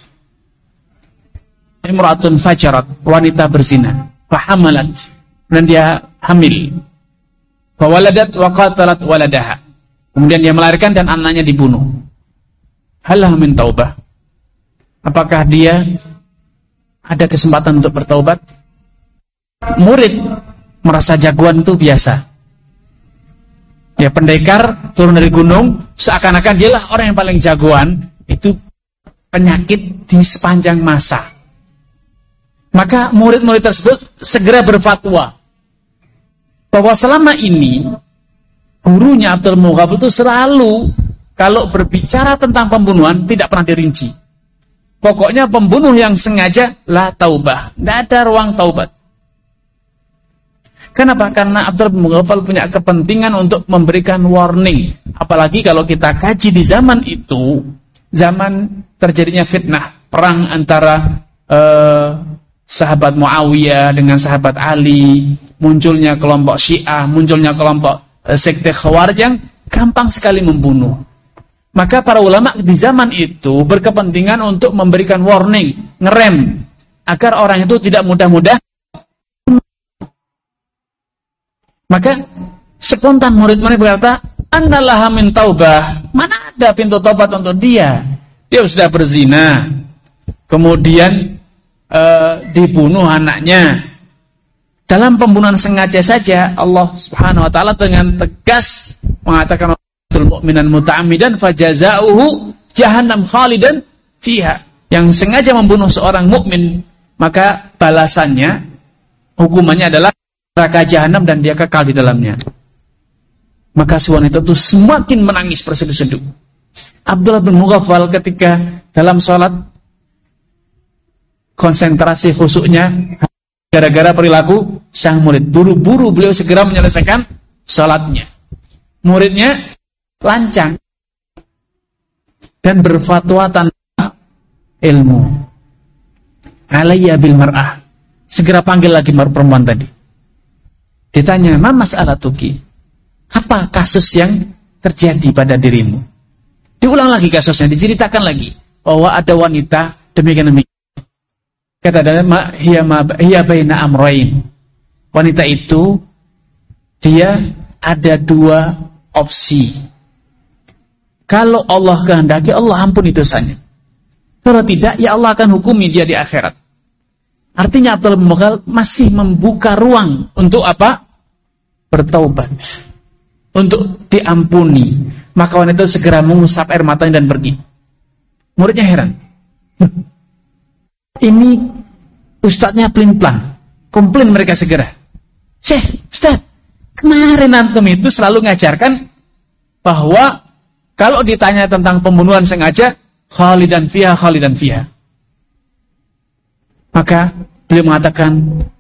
Imra'atun fajarat, wanita berzina, fahamalat, dan dia hamil. Fawaladat wa qatalat waladaha. Kemudian dia melahirkan dan anaknya dibunuh. Halah min taubah. Apakah dia ada kesempatan untuk bertaubat? Murid merasa jagoan itu biasa. Ya, pendekar turun dari gunung, seakan-akan dialah orang yang paling jagoan. Itu penyakit di sepanjang masa. Maka murid-murid tersebut segera berfatwa bahwa selama ini gurunya Abdul Mughaffal itu selalu kalau berbicara tentang pembunuhan tidak pernah dirinci. Pokoknya pembunuh yang sengaja la taubah, tidak ada ruang taubat. Kenapa? Karena Abdul Mughaffal punya kepentingan untuk memberikan warning. Apalagi kalau kita kaji di zaman itu, zaman terjadinya fitnah, perang antara uh, sahabat Muawiyah dengan sahabat Ali, munculnya kelompok Syiah, munculnya kelompok uh, sekte Khawarij yang gampang sekali membunuh. Maka para ulama di zaman itu berkepentingan untuk memberikan warning, ngerem, agar orang itu tidak mudah-mudah. Maka spontan murid-murid berkata, annallaha min taubah. Mana ada pintu taubat untuk dia? Dia sudah berzina, kemudian e, dibunuh anaknya. Dalam pembunuhan sengaja saja Allah Subhanahu wa taala dengan tegas mengatakan mu'minan muta'ammidan fajaza'uhu jahannam khalidan fiha. Yang sengaja membunuh seorang mukmin, maka balasannya, hukumannya adalah neraka jahanam dan dia kekal di dalamnya. Maka si wanita itu semakin menangis berseduh-seduh. Abdullah bin Mughaffal ketika dalam sholat, konsentrasi khusyuknya gara-gara perilaku sang murid. Buru-buru beliau segera menyelesaikan sholatnya. Muridnya lancang dan berfatwa tanpa ilmu. Alayya bil mar'ah. Segera panggil lagi perempuan tadi. Ditanya, "Ma mas'alatuki?" Apa kasus yang terjadi pada dirimu? Diulang lagi kasusnya, diceritakan lagi bahwa ada wanita demikian demikian. Kata dia, "Ma hiya ma hiya baina amrayn." Wanita itu dia ada dua opsi. Kalau Allah kehendaki, Allah ampuni dosanya. Kalau tidak, ya Allah akan hukumi dia di akhirat. Artinya Abdullah bin Mughaffal masih membuka ruang untuk apa? Bertaubat. Untuk diampuni. Maka wanita itu segera mengusap air matanya dan pergi. Muridnya heran. Ini ustadznya pelin-pelan. Komplain mereka segera. "Syekh, Ustadz, kemarin antum itu selalu ngajarkan bahwa kalau ditanya tentang pembunuhan sengaja, khalidan fiha, khalidan fiha." Maka beliau mengatakan,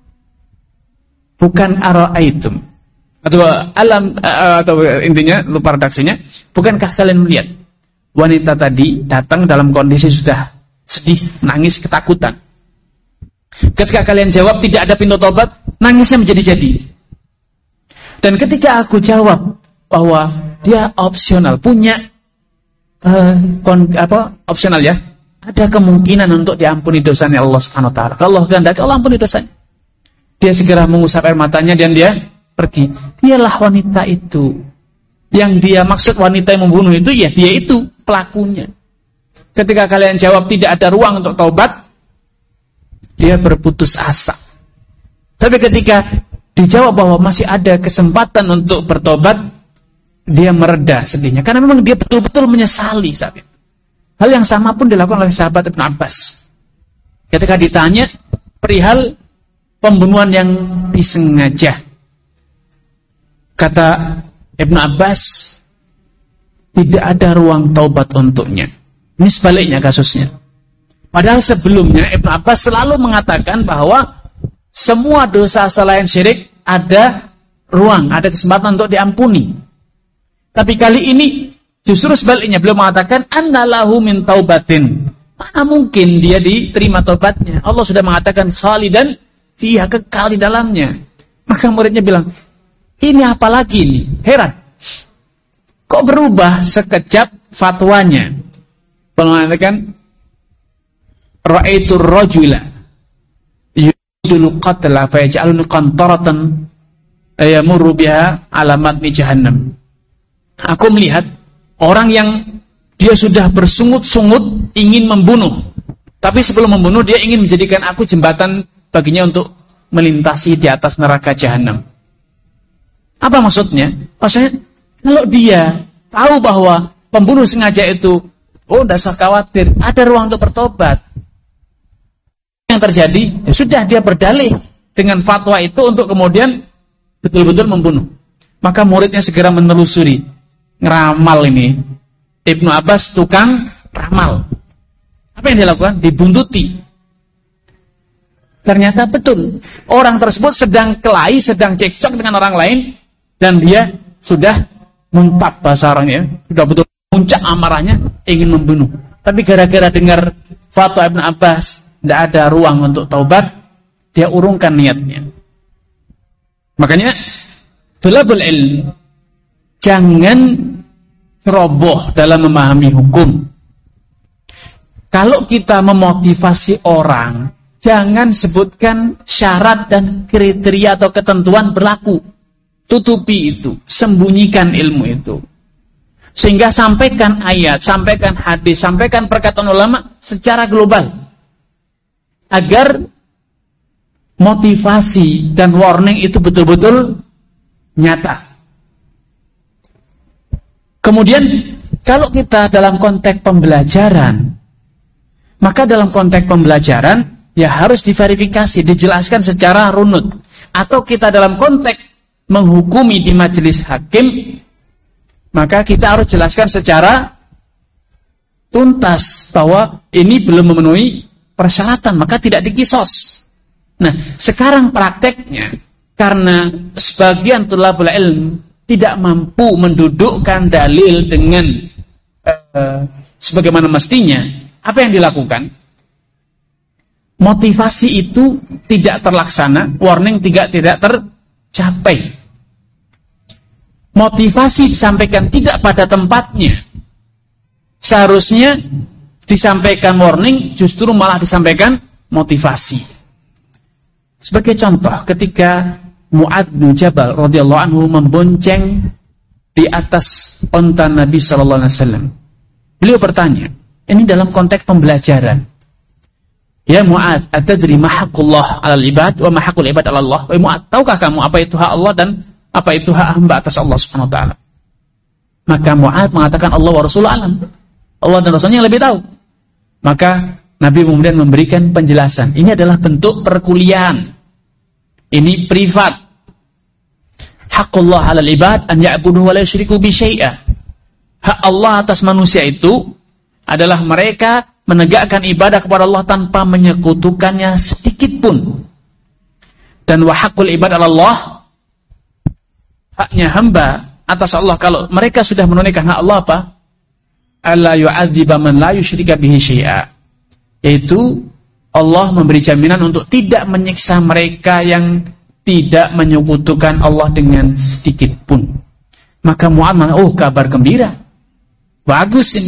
bukan ara'aitum, atau alam, atau intinya lupa redaksinya, bukankah kalian melihat wanita tadi datang dalam kondisi sudah sedih, nangis, ketakutan. Ketika kalian jawab tidak ada pintu tobat, nangisnya menjadi-jadi. Dan ketika aku jawab bahwa dia opsional, punya uh, kon, apa opsional ya, ada kemungkinan untuk diampuni dosanya Allah Subhanahu wa taala. Kalau Allah kehendaki, Allah ampuni dosanya. Dia segera mengusap air matanya dan dia pergi. Dialah wanita itu. Yang dia maksud wanita yang membunuh itu, ya dia itu pelakunya. Ketika kalian jawab tidak ada ruang untuk taubat, dia berputus asa. Tapi ketika dijawab bahwa masih ada kesempatan untuk bertobat, dia mereda sedihnya. Karena memang dia betul-betul menyesali saat itu. Hal yang sama pun dilakukan oleh sahabat Ibnu Abbas. Ketika ditanya perihal pembunuhan yang disengaja, kata Ibnu Abbas, tidak ada ruang taubat untuknya. Ini sebaliknya kasusnya. Padahal sebelumnya Ibnu Abbas selalu mengatakan bahwa semua dosa selain syirik ada ruang, ada kesempatan untuk diampuni. Tapi kali ini justru sebaliknya, beliau mengatakan annalahu min taubatin. Mana mungkin dia diterima taubatnya? Allah sudah mengatakan khalidan fiha, kekal di dalamnya. Maka muridnya bilang, ini apa lagi ini? Heran. Kok berubah sekejap fatwanya? Mengatakan ra'aitu ar-rajula yudul qatla fa yaj'alun qantaratan yamurru biha ala matni jahannam. Aku melihat orang yang dia sudah bersungut-sungut ingin membunuh, tapi sebelum membunuh dia ingin menjadikan aku jembatan baginya untuk melintasi di atas neraka jahanam. Apa maksudnya? Maksudnya kalau dia tahu bahwa pembunuh sengaja itu, oh tidak usah khawatir, ada ruang untuk bertobat. Yang terjadi, ya sudah dia berdalih dengan fatwa itu untuk kemudian betul-betul membunuh. Maka muridnya segera menelusuri, ngeramal ini. Ibnu Abbas tukang ramal. Apa yang dilakukan? Dibuntuti. Ternyata betul, orang tersebut sedang kelahi, sedang cekcok dengan orang lain, dan dia sudah muntap bahasa orangnya, sudah betul puncak amarahnya, ingin membunuh. Tapi gara-gara dengar fatwa Ibnu Abbas, tidak ada ruang untuk taubat, dia urungkan niatnya. Makanya thalabul ilm, jangan ceroboh dalam memahami hukum. Kalau kita memotivasi orang, jangan sebutkan syarat dan kriteria atau ketentuan berlaku. Tutupi itu, sembunyikan ilmu itu. Sehingga sampaikan ayat, sampaikan hadis, sampaikan perkataan ulama secara global. Agar motivasi dan warning itu betul-betul nyata. Kemudian kalau kita dalam konteks pembelajaran, maka dalam konteks pembelajaran ya harus diverifikasi, dijelaskan secara runut. Atau kita dalam konteks menghukumi di majelis hakim, maka kita harus jelaskan secara tuntas bahwa ini belum memenuhi persyaratan, maka tidak dikisos. Nah, sekarang prakteknya, karena sebagian thalabul ilm tidak mampu mendudukkan dalil dengan uh, sebagaimana mestinya, apa yang dilakukan? motivasi itu tidak terlaksana, warning tidak tidak tercapai. Motivasi disampaikan tidak pada tempatnya. Seharusnya disampaikan warning, justru malah disampaikan motivasi. Sebagai contoh, ketika Mu'adz bin Jabal radhiyallahu anhu membonceng di atas onta Nabi sallallahu alaihi wasallam, beliau bertanya, ini dalam konteks pembelajaran. Ya Mu'adz, atadri ma haqqullah 'alal ibad wa ma haqqul ibad 'ala Allah? Wahai Mu'adz, tahukah kamu apa itu hak Allah dan apa itu hak hamba atas Allah Subhanahu wa taala? Maka Mu'adz mengatakan Allah wa Rasuluhu alam. Allah dan Rasulnya yang lebih tahu. Maka Nabi kemudian memberikan penjelasan. Ini adalah bentuk perkuliahan. Ini privat. Haqqullah 'alal ibad an ya'buduhu wa la yusyriku bi syai'a. Hak Allah atas manusia itu adalah mereka menegakkan ibadah kepada Allah tanpa menyekutukannya sedikit pun. Dan wa haqqul ibad 'ala Allah, haknya hamba atas Allah kalau mereka sudah menunaikan hak Allah apa? Alla yu'adziba man la yusyrika bihi syai'a. Yaitu Allah memberi jaminan untuk tidak menyiksa mereka yang tidak menyekutukan Allah dengan sedikit pun. Maka Mu'adz, oh kabar gembira. Bagus ini.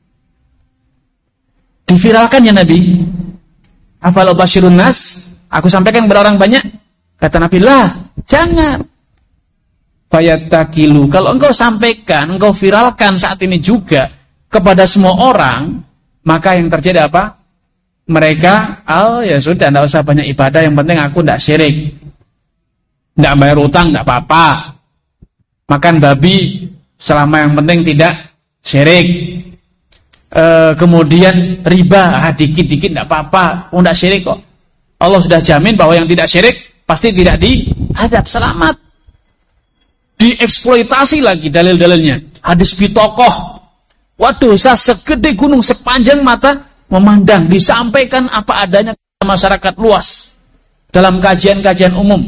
Diviralkan ya Nabi. Afal basyirun nas, aku sampaikan kepada orang banyak. Kata Nabi, lah, jangan. Fayattakilu, kalau engkau sampaikan, engkau viralkan saat ini juga kepada semua orang, maka yang terjadi apa? Mereka, oh ya sudah, tidak usah banyak ibadah, yang penting aku tidak syirik, tidak bayar utang, tidak apa-apa, makan babi selama yang penting tidak syirik. E, kemudian riba, ah, dikit-dikit tidak apa-apa, oh tidak syirik kok. Allah sudah jamin bahwa yang tidak syirik pasti tidak dihadap, selamat. Dieksploitasi lagi dalil-dalilnya, hadis bitokoh. Waduh, saya segede gunung sepanjang mata memandang, disampaikan apa adanya ke masyarakat luas dalam kajian-kajian umum.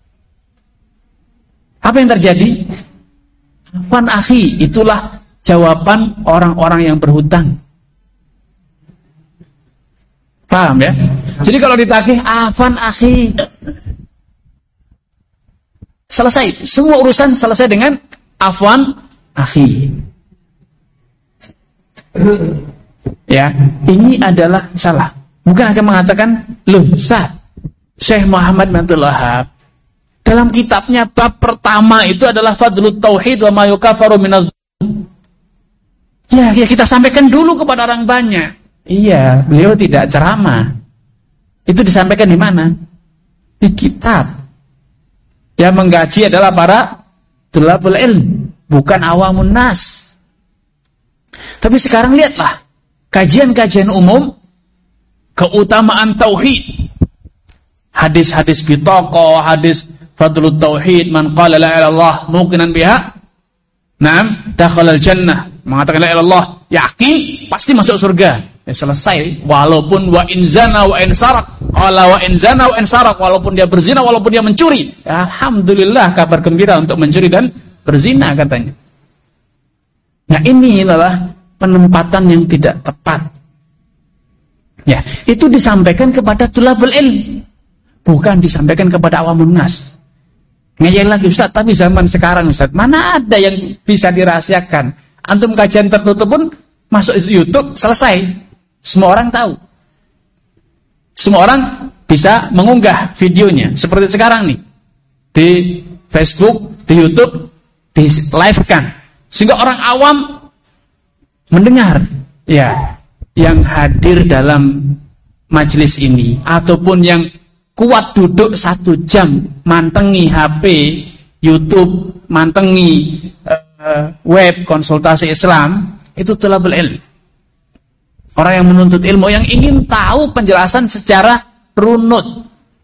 Apa yang terjadi? Afan akhi, itulah jawaban orang-orang yang berhutang. Paham ya? Jadi kalau ditagih afan akhi, selesai, semua urusan selesai dengan afwan akhi. Ya, ini adalah salah. Mungkin akan mengatakan, loh Ustaz, Syekh Muhammad bin Abdul Wahhab dalam kitabnya bab pertama itu adalah Fadlut Tauhid wa ma yukafaru minadz. Ya, ya kita sampaikan dulu kepada orang banyak. Iya, beliau tidak ceramah. Itu disampaikan di mana? Di kitab. Yang menggaji adalah para tulabul ilm, bukan awamun nas. Tapi sekarang lihatlah, kajian-kajian umum, keutamaan tauhid, hadis-hadis bitaqah, hadis fadlut tauhid, man qala la ilaha illallah muqinan biha, na'am, dakhalal jannah, mengatakan la ilaha illallah, yakin pasti masuk surga. Ya selesai, walaupun wa in zana wa in sarak, ala wa in zana wa in sarak, walaupun dia berzina, walaupun dia mencuri. Ya, alhamdulillah, kabar gembira untuk mencuri dan berzina katanya. Nah, ini adalah penempatan yang tidak tepat. Ya, itu disampaikan kepada tulabul ilm, bukan disampaikan kepada awamun nas. Ngeyel lagi Ustaz, tapi zaman sekarang Ustaz, mana ada yang bisa dirahasiakan? Antum kajian tertutup pun masuk YouTube, selesai. Semua orang tahu. Semua orang bisa mengunggah videonya seperti sekarang nih. Di Facebook, di YouTube, di live-kan. Sehingga orang awam mendengar, ya, yang hadir dalam majelis ini ataupun yang kuat duduk satu jam mantengi H P, YouTube, mantengi uh, web konsultasi Islam, itu tulabul ilm. Orang yang menuntut ilmu, yang ingin tahu penjelasan secara runut.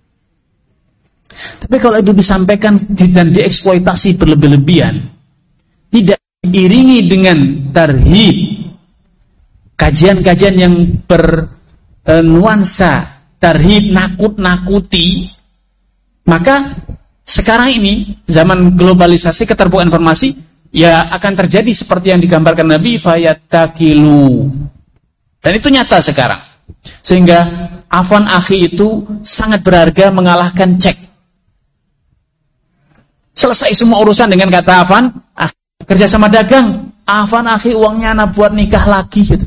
Tapi kalau itu disampaikan dan dieksploitasi berlebih-lebihan, tidak diiringi dengan tarhib, kajian-kajian yang bernuansa tarhib, nakut-nakuti, maka sekarang ini zaman globalisasi, keterbukaan informasi, ya akan terjadi seperti yang digambarkan Nabi, fayattakilu. Dan itu nyata sekarang. Sehingga Afwan akhi itu sangat berharga mengalahkan cek. Selesai semua urusan dengan kata afwan akhi. Kerja sama dagang, afwan akhi uangnya anak buat nikah lagi gitu.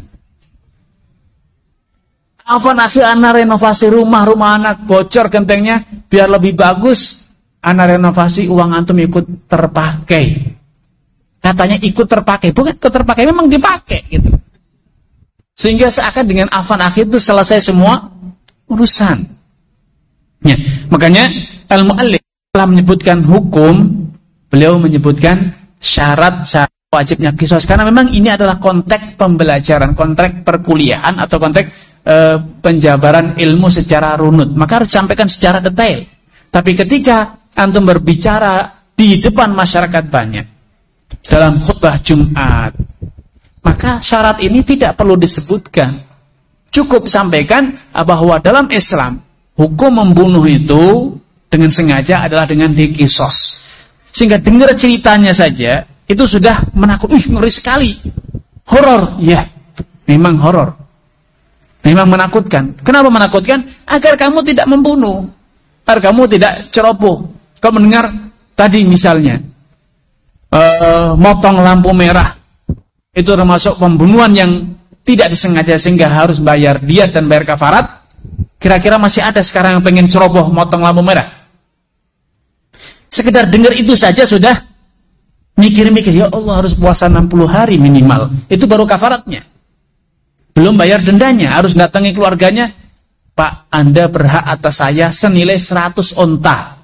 Afwan akhi anak renovasi rumah, rumah anak bocor gentengnya biar lebih bagus. Anak renovasi uang antum ikut terpakai. Katanya ikut terpakai, bukan ikut terpakai, memang dipakai gitu. Sehingga seakan dengan afwan akhi itu selesai semua urusan. Ya, makanya al-muallif telah menyebutkan hukum, beliau menyebutkan syarat-syarat wajibnya qisas karena memang ini adalah konteks pembelajaran, konteks perkuliahan atau konteks e, penjabaran ilmu secara runut. Maka harus disampaikan secara detail. Tapi ketika antum berbicara di depan masyarakat banyak dalam khutbah Jumat, maka syarat ini tidak perlu disebutkan. Cukup sampaikan bahwa dalam Islam hukum membunuh itu dengan sengaja adalah dengan dikisos. Sehingga dengar ceritanya saja itu sudah menakut, ih ngeri sekali. Horor, ya. Memang horor. Memang menakutkan. Kenapa menakutkan? Agar kamu tidak membunuh. Agar kamu tidak ceroboh. Kau mendengar tadi misalnya uh, motong lampu merah. Itu termasuk pembunuhan yang tidak disengaja sehingga harus bayar diat dan bayar kafarat. Kira-kira masih ada sekarang yang pengen ceroboh motong lampu merah? Sekedar dengar itu saja sudah mikir-mikir, ya Allah harus puasa enam puluh hari minimal. Itu baru kafaratnya. Belum bayar dendanya, harus datangi keluarganya. Pak, Anda berhak atas saya senilai seratus onta.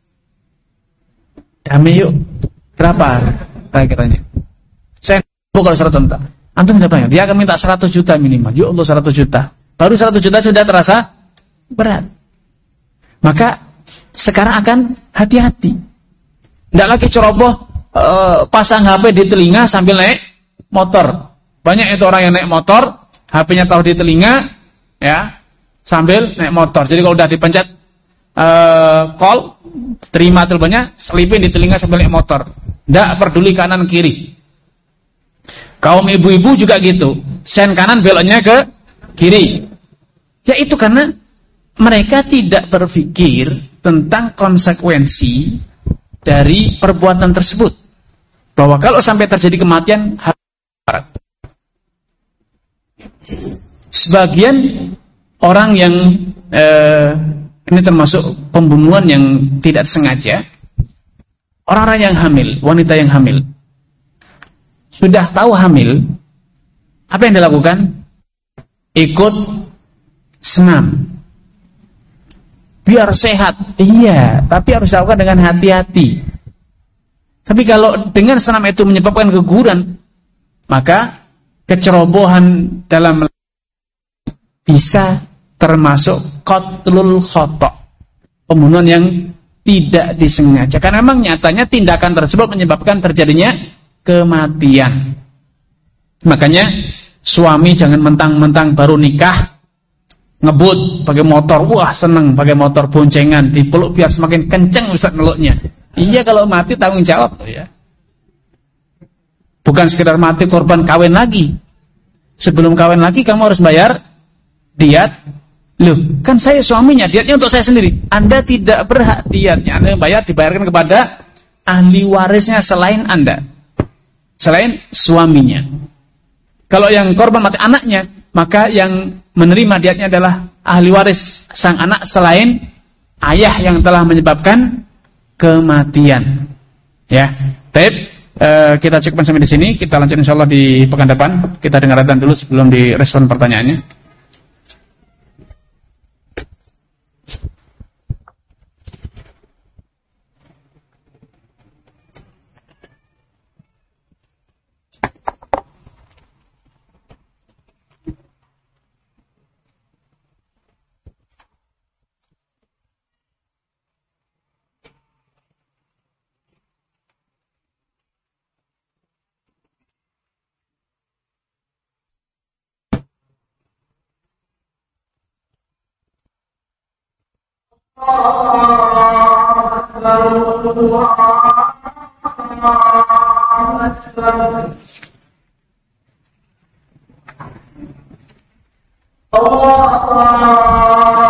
Damai yuk. Berapa kira-kiranya? Saya kalau seratus onta. Antum tidak banyak. Dia akan minta seratus juta minimal. Ya Allah seratus juta. Baru seratus juta sudah terasa berat. Maka sekarang akan hati-hati. Tidak lagi ceroboh e, pasang H P di telinga sambil naik motor. Banyak itu orang yang naik motor, H P-nya taruh di telinga, ya, sambil naik motor. Jadi kalau udah dipencet e, call, terima teleponnya, selipin di telinga sambil naik motor. Tidak peduli kanan kiri. Kaum ibu-ibu juga gitu. Sen kanan beloknya ke kiri. Ya itu karena mereka tidak berpikir tentang konsekuensi dari perbuatan tersebut. Bahwa kalau sampai terjadi kematian harus kafarat. Sebagian orang yang eh, ini termasuk pembunuhan yang tidak sengaja. Orang-orang yang hamil, wanita yang hamil. Sudah tahu hamil, apa yang dilakukan? Ikut senam. Biar sehat, iya, tapi harus dilakukan dengan hati-hati. Tapi kalau dengan senam itu menyebabkan keguguran, maka kecerobohan dalam bisa termasuk qatlul khata', pembunuhan yang tidak disengaja. Karena memang nyatanya tindakan tersebut menyebabkan terjadinya kematian. Makanya suami jangan mentang-mentang baru nikah ngebut pakai motor, wah seneng pakai motor boncengan, dipeluk biar semakin kenceng Ustaz meluknya. Iya kalau mati tanggung jawab ya. Bukan sekedar mati korban kawin lagi. Sebelum kawin lagi kamu harus bayar diat. Loh, kan saya suaminya, diatnya untuk saya sendiri. Anda tidak berhak diatnya. Anda yang bayar dibayarkan kepada ahli warisnya selain Anda. Selain suaminya. Kalau yang korban mati anaknya, maka yang menerima diatnya adalah ahli waris sang anak selain ayah yang telah menyebabkan kematian. Ya, baik, e, kita cukupkan sampai di sini. Kita lanjut insyaallah di pekan depan. Kita dengar adzan dulu sebelum direspon pertanyaannya. Allah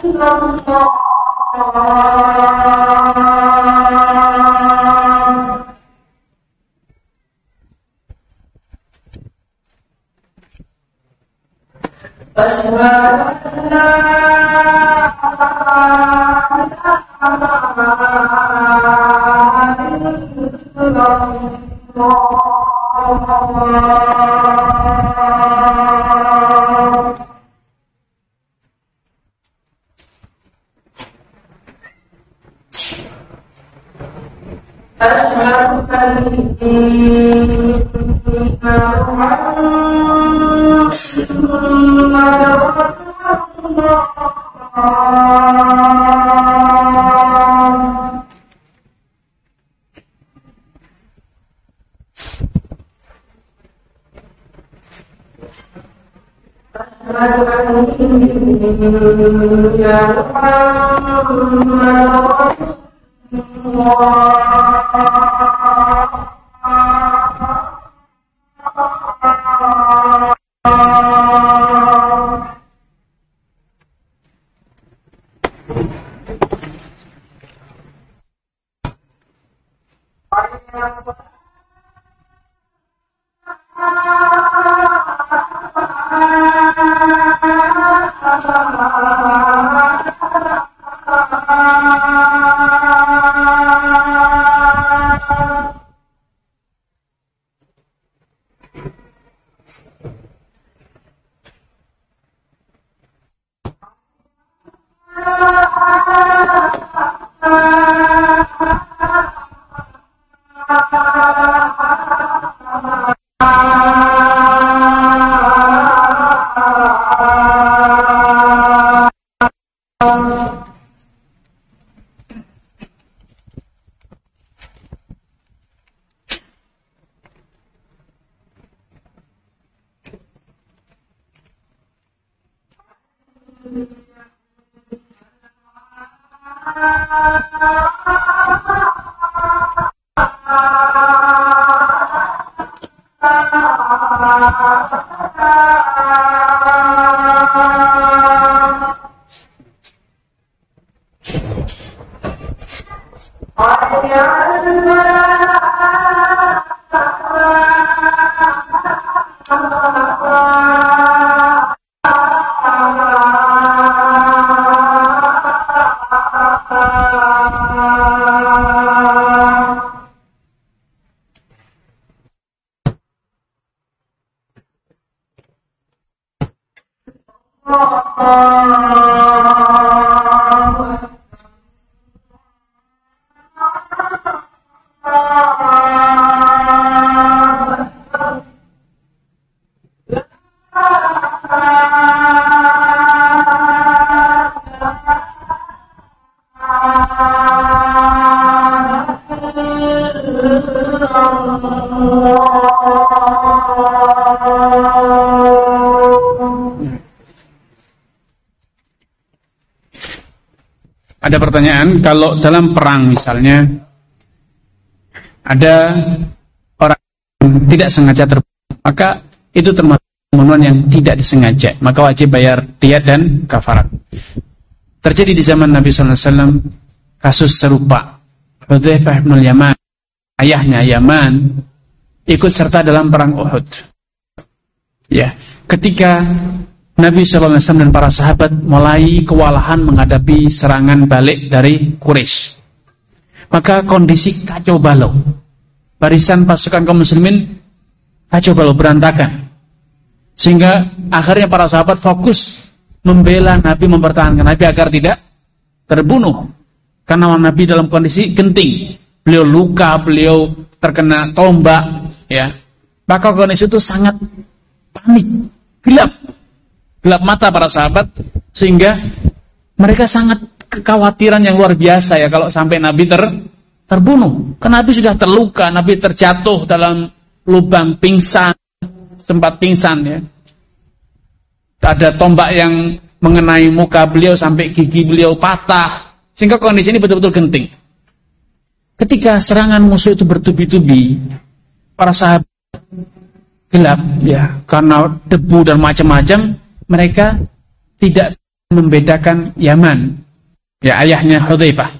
Ada pertanyaan, kalau dalam perang misalnya ada orang yang tidak sengaja terbunuh, maka itu termasuk pembunuhan yang tidak disengaja, maka wajib bayar diyat dan kafarat. Terjadi di zaman Nabi sallallahu alaihi wasallam kasus serupa. Hudzaifah bin Yaman, ayahnya Yaman, ikut serta dalam perang Uhud. Ya, ketika Nabi shallallahu alaihi wasallam dan para sahabat mulai kewalahan menghadapi serangan balik dari Quraisy, maka kondisi kacau balau. Barisan pasukan kaum muslimin kacau balau, berantakan. Sehingga akhirnya para sahabat fokus membela Nabi, mempertahankan Nabi agar tidak terbunuh. Karena Nabi dalam kondisi genting, beliau luka, beliau terkena tombak, ya. Maka kondisi itu sangat panik, gelap. Gelap mata para sahabat, sehingga mereka sangat kekhawatiran yang luar biasa ya kalau sampai Nabi ter, terbunuh. Karena Nabi sudah terluka, Nabi terjatuh dalam lubang pingsan, sempat pingsan ya. Ada tombak yang mengenai muka beliau sampai gigi beliau patah, sehingga kondisi ini betul-betul genting. Ketika serangan musuh itu bertubi-tubi, para sahabat gelap ya, karena debu dan macam-macam. Mereka tidak membedakan Yaman, ya ayahnya Hudzaifah.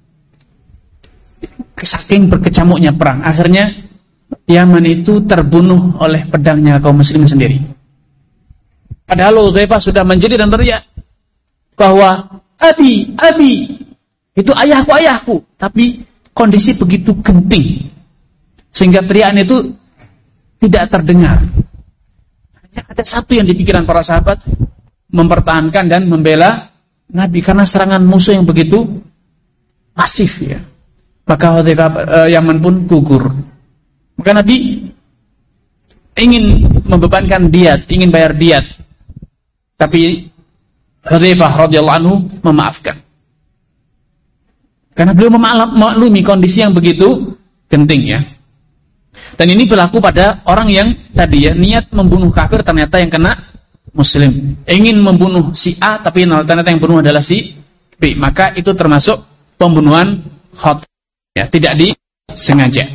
Saking berkecamuknya perang, akhirnya Yaman itu terbunuh oleh pedangnya kaum muslimin sendiri. Padahal Hudzaifah sudah menjerit dan teriak bahwa Abi, Abi, itu ayahku, ayahku. Tapi kondisi begitu genting sehingga teriakan itu tidak terdengar. Hanya ada satu yang di pikiran para sahabat, mempertahankan dan membela Nabi karena serangan musuh yang begitu masif ya. Maka Hudzaifah eh, Yaman pun gugur. Maka Nabi ingin membebankan diat, ingin bayar diat. Tapi Hudzaifah radhiyallahu anhu memaafkan. Karena beliau memaklumi kondisi yang begitu genting ya. Dan ini berlaku pada orang yang tadi ya niat membunuh kafir ternyata yang kena muslim. Ingin membunuh si A tapi ternyata yang bunuh adalah si B. Maka itu termasuk pembunuhan khata ya, tidak disengaja.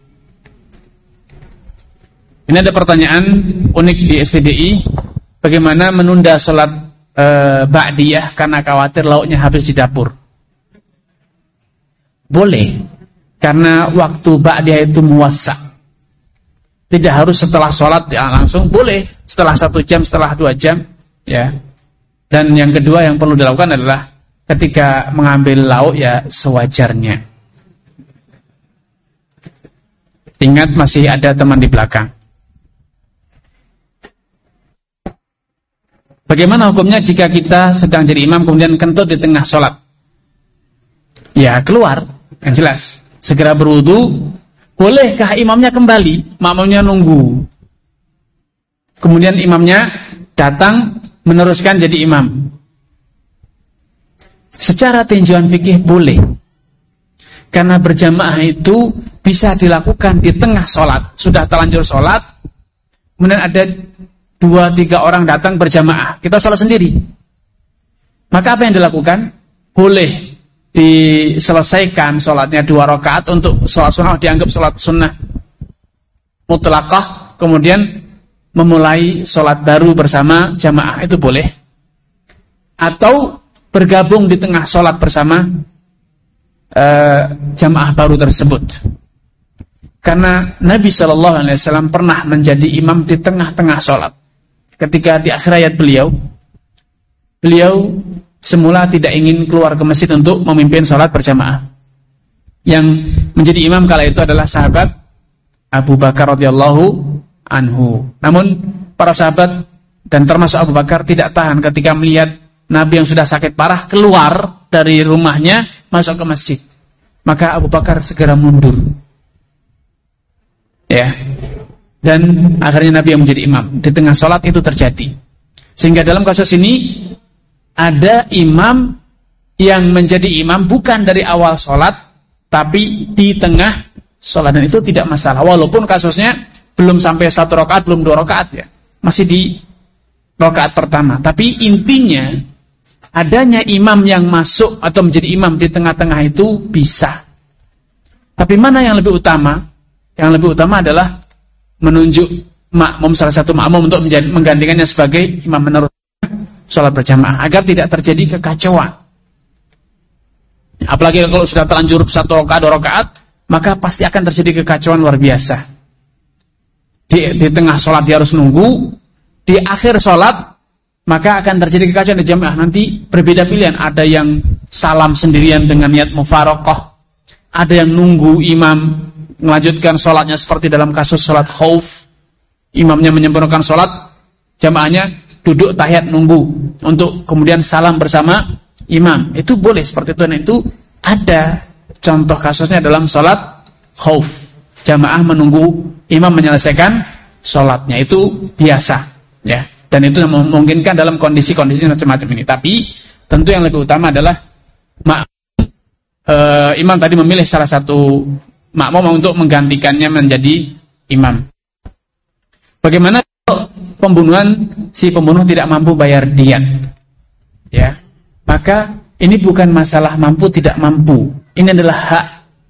Ini ada pertanyaan unik di S T D I, bagaimana menunda sholat e, ba'diyah karena khawatir lauknya habis di dapur? Boleh, karena waktu ba'diyah itu muwassa. Tidak harus setelah sholat ya, langsung, boleh setelah satu jam, setelah dua jam ya. Dan yang kedua yang perlu dilakukan adalah ketika mengambil lauk ya sewajarnya. Ingat masih ada teman di belakang. Bagaimana hukumnya jika kita sedang jadi imam kemudian kentut di tengah sholat? Ya keluar, yang jelas. Segera berwudu. Bolehkah imamnya kembali? Makmumnya nunggu. Kemudian imamnya datang meneruskan jadi imam. Secara tinjauan fikih boleh. Karena berjamaah itu bisa dilakukan di tengah sholat. Sudah terlanjur sholat, kemudian ada dua tiga orang datang berjamaah. Kita sholat sendiri. Maka apa yang dilakukan? Boleh diselesaikan sholatnya dua rakaat untuk sholat sunnah, dianggap sholat sunnah mutlaqah, kemudian memulai sholat baru bersama jamaah, itu boleh. Atau bergabung di tengah sholat bersama uh, jamaah baru tersebut. Karena Nabi shallallahu alaihi wasallam pernah menjadi imam di tengah-tengah sholat. Ketika di akhir hayat beliau, beliau semula tidak ingin keluar ke masjid untuk memimpin sholat berjamaah. Yang menjadi imam kala itu adalah sahabat Abu Bakar radhiyallahu anhu. Namun para sahabat dan termasuk Abu Bakar tidak tahan ketika melihat Nabi yang sudah sakit parah keluar dari rumahnya masuk ke masjid. Maka Abu Bakar segera mundur. Ya. Dan akhirnya Nabi yang menjadi imam. Di tengah sholat itu terjadi. Sehingga dalam kasus ini ada imam yang menjadi imam bukan dari awal sholat, tapi di tengah sholat. Dan itu tidak masalah. Walaupun kasusnya belum sampai satu rakaat, belum dua rakaat ya. Masih di rakaat pertama. Tapi intinya, adanya imam yang masuk atau menjadi imam di tengah-tengah itu bisa. Tapi mana yang lebih utama? Yang lebih utama adalah menunjuk makmum, salah satu makmum untuk menjadi, menggantikannya sebagai imam menerus sholat berjamaah agar tidak terjadi kekacauan. Apalagi kalau sudah terlanjur satu rakaat, dua rakaat, maka pasti akan terjadi kekacauan luar biasa. Di, di tengah sholat dia harus nunggu, di akhir sholat maka akan terjadi kekacauan di jamaah. Nanti berbeda pilihan, ada yang salam sendirian dengan niat mufaraqah, ada yang nunggu imam melanjutkan sholatnya seperti dalam kasus sholat khauf, imamnya menyempurnakan sholat, jamaahnya duduk tahiyat nunggu untuk kemudian salam bersama imam. Itu boleh seperti itu, dan itu ada contoh kasusnya dalam sholat khauf. Jamaah menunggu imam menyelesaikan sholatnya, itu biasa ya. Dan itu memungkinkan dalam kondisi-kondisi macam-macam ini. Tapi tentu yang lebih utama adalah makmum, e, imam tadi memilih salah satu makmum untuk menggantikannya menjadi imam. Bagaimana pembunuhan, si pembunuh tidak mampu bayar diat, ya, maka ini bukan masalah mampu tidak mampu, ini adalah hak.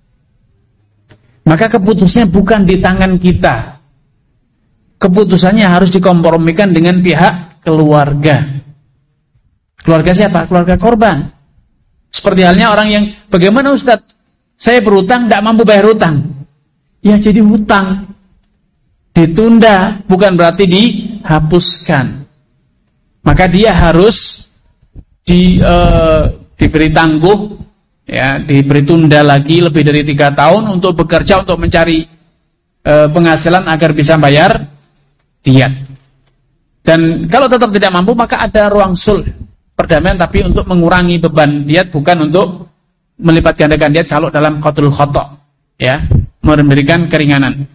Maka keputusannya bukan di tangan kita, keputusannya harus dikompromikan dengan pihak keluarga. Keluarga siapa? Keluarga korban. Seperti halnya orang yang, bagaimana Ustaz? Saya berhutang, tidak mampu bayar hutang. Ya jadi hutang. Ditunda, bukan berarti dihapuskan. Maka dia harus di, uh, diberi tangguh, ya, diberi tunda lagi lebih dari tiga tahun untuk bekerja, untuk mencari uh, penghasilan agar bisa bayar diat. Dan kalau tetap tidak mampu, maka ada ruang sulh, perdamaian, tapi untuk mengurangi beban diat, bukan untuk melipat gandakan diat kalau dalam qatlul khata', ya, memberikan keringanan.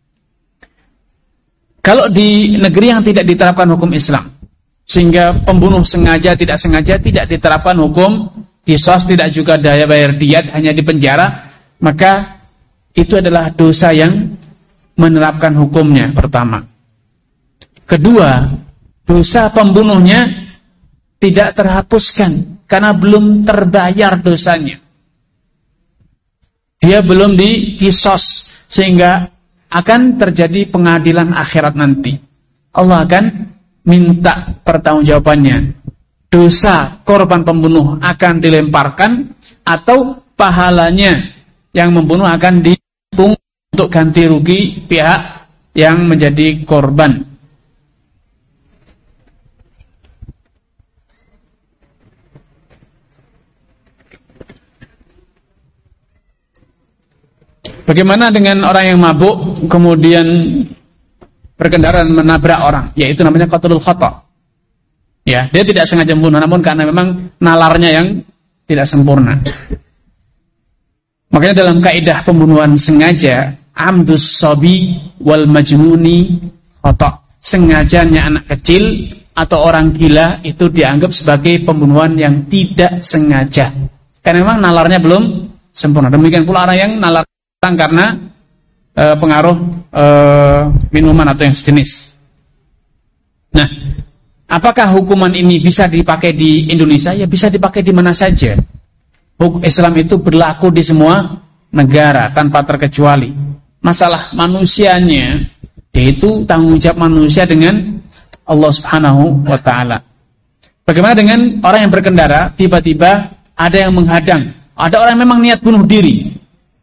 Kalau di negeri yang tidak diterapkan hukum Islam, sehingga pembunuh sengaja tidak sengaja tidak diterapkan hukum qisas, tidak juga daya bayar diat, hanya di penjara, maka itu adalah dosa yang menerapkan hukumnya, pertama. Kedua, dosa pembunuhnya tidak terhapuskan karena belum terbayar dosanya. Dia belum dikisos, sehingga akan terjadi pengadilan akhirat nanti. Allah akan minta pertanggungjawabannya. Dosa korban pembunuh akan dilemparkan, atau pahalanya yang membunuh akan dihitung untuk ganti rugi pihak yang menjadi korban. Bagaimana dengan orang yang mabuk kemudian berkendara menabrak orang? Ya, itu namanya qatlul khata'. Ya, dia tidak sengaja membunuh, namun karena memang nalarnya yang tidak sempurna. Makanya dalam kaidah pembunuhan sengaja, amdus sabi wal majnuni khata'. Sengajanya anak kecil atau orang gila itu dianggap sebagai pembunuhan yang tidak sengaja. Karena memang nalarnya belum sempurna. Demikian pula orang yang nalar karena e, pengaruh e, minuman atau yang sejenis. Nah, apakah hukuman ini bisa dipakai di Indonesia? Ya, bisa dipakai di mana saja. Hukum Islam itu berlaku di semua negara tanpa terkecuali. Masalah manusianya, yaitu tanggung jawab manusia dengan Allah Subhanahu wa taala. Bagaimana dengan orang yang berkendara tiba-tiba ada yang menghadang? Ada orang yang memang niat bunuh diri.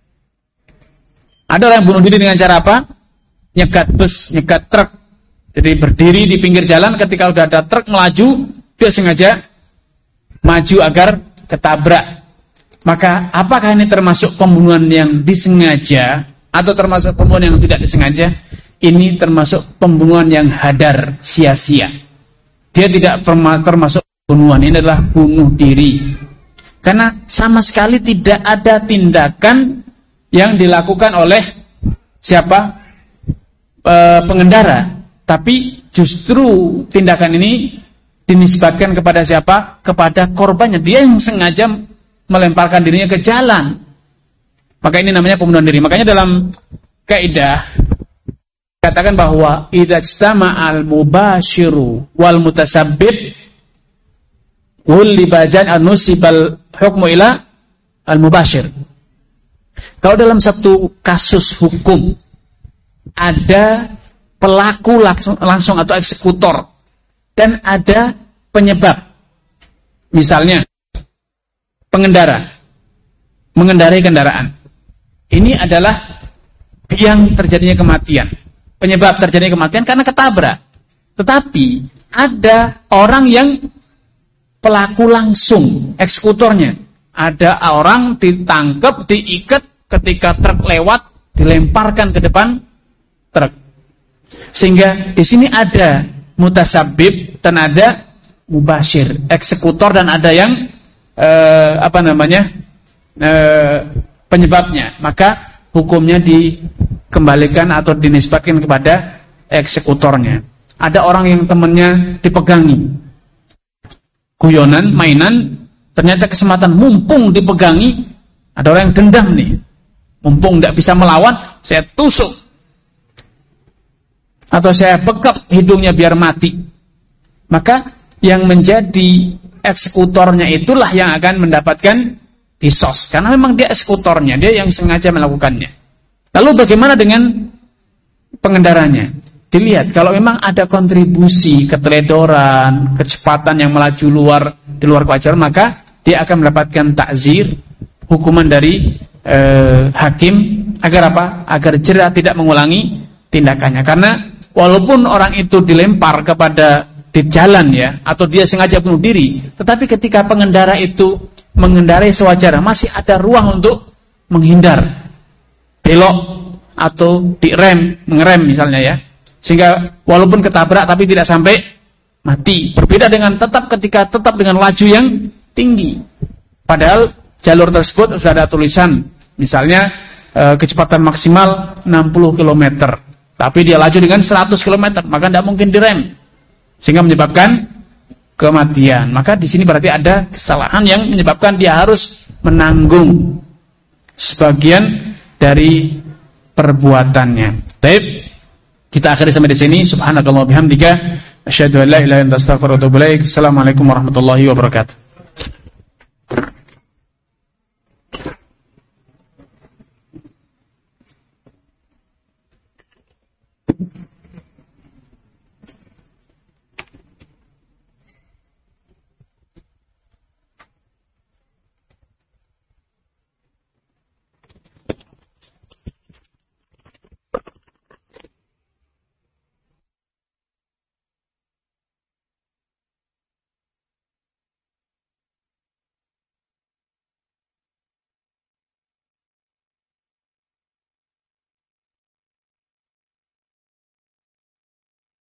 Ada orang yang bunuh diri dengan cara apa? Nyegat bus, nyegat truk. Jadi berdiri di pinggir jalan, ketika sudah ada truk melaju, dia sengaja maju agar ketabrak. Maka apakah ini termasuk pembunuhan yang disengaja atau termasuk pembunuhan yang tidak disengaja? Ini termasuk pembunuhan yang hadar, sia-sia. Dia tidak termasuk pembunuhan, ini adalah bunuh diri. Karena sama sekali tidak ada tindakan yang dilakukan oleh siapa? E, pengendara. Tapi justru tindakan ini dinisbatkan kepada siapa? Kepada korbannya. Dia yang sengaja melemparkan dirinya ke jalan. Maka ini namanya pembunuhan diri. Makanya dalam kaidah katakan bahwa idza ijtama'al mubashiru wal mutasabbib ghulibajan anusibal hukmu ila al mubashir. Kalau dalam satu kasus hukum ada pelaku langsung, langsung atau eksekutor dan ada penyebab, misalnya pengendara mengendarai kendaraan, ini adalah biang terjadinya kematian, penyebab terjadinya kematian karena ketabrak. Tetapi ada orang yang pelaku langsung, eksekutornya. Ada orang ditangkap, diikat, ketika truk lewat, dilemparkan ke depan truk. Sehingga di sini ada mutasabbib dan ada mubashir, eksekutor, dan ada yang eh, apa namanya eh, penyebabnya. Maka hukumnya dikembalikan atau dinisbatkan kepada eksekutornya. Ada orang yang temannya dipegangi, guyonan, mainan. Ternyata kesempatan mumpung dipegangi, ada orang yang dendam nih. Mumpung tidak bisa melawan, saya tusuk. Atau saya bekap hidungnya biar mati. Maka yang menjadi eksekutornya itulah yang akan mendapatkan qisas. Karena memang dia eksekutornya, dia yang sengaja melakukannya. Lalu bagaimana dengan pengendaranya? dilihat kalau memang ada kontribusi keteledoran, kecepatan yang melaju luar di luar kewajaran, maka dia akan mendapatkan takzir, hukuman dari eh, hakim agar apa? Agar jera tidak mengulangi tindakannya. Karena walaupun orang itu dilempar kepada di jalan ya, atau dia sengaja bunuh diri, tetapi ketika pengendara itu mengendarai sewajarnya, masih ada ruang untuk menghindar, belok atau direm, mengerem misalnya ya, sehingga walaupun ketabrak tapi tidak sampai mati. Berbeda dengan tetap ketika tetap dengan laju yang tinggi, padahal jalur tersebut sudah ada tulisan, misalnya eh, kecepatan maksimal enam puluh kilometer, tapi dia laju dengan seratus kilometer, maka tidak mungkin direm, sehingga menyebabkan kematian. Maka di sini berarti ada kesalahan yang menyebabkan dia harus menanggung sebagian dari perbuatannya. Baik, kita akhiri sampai di sini. Subhanakallah bihamdika asyhadu an la ilaha illa anta astaghfiruka wa atubu ilaik. Assalamualaikum warahmatullahi wabarakatuh.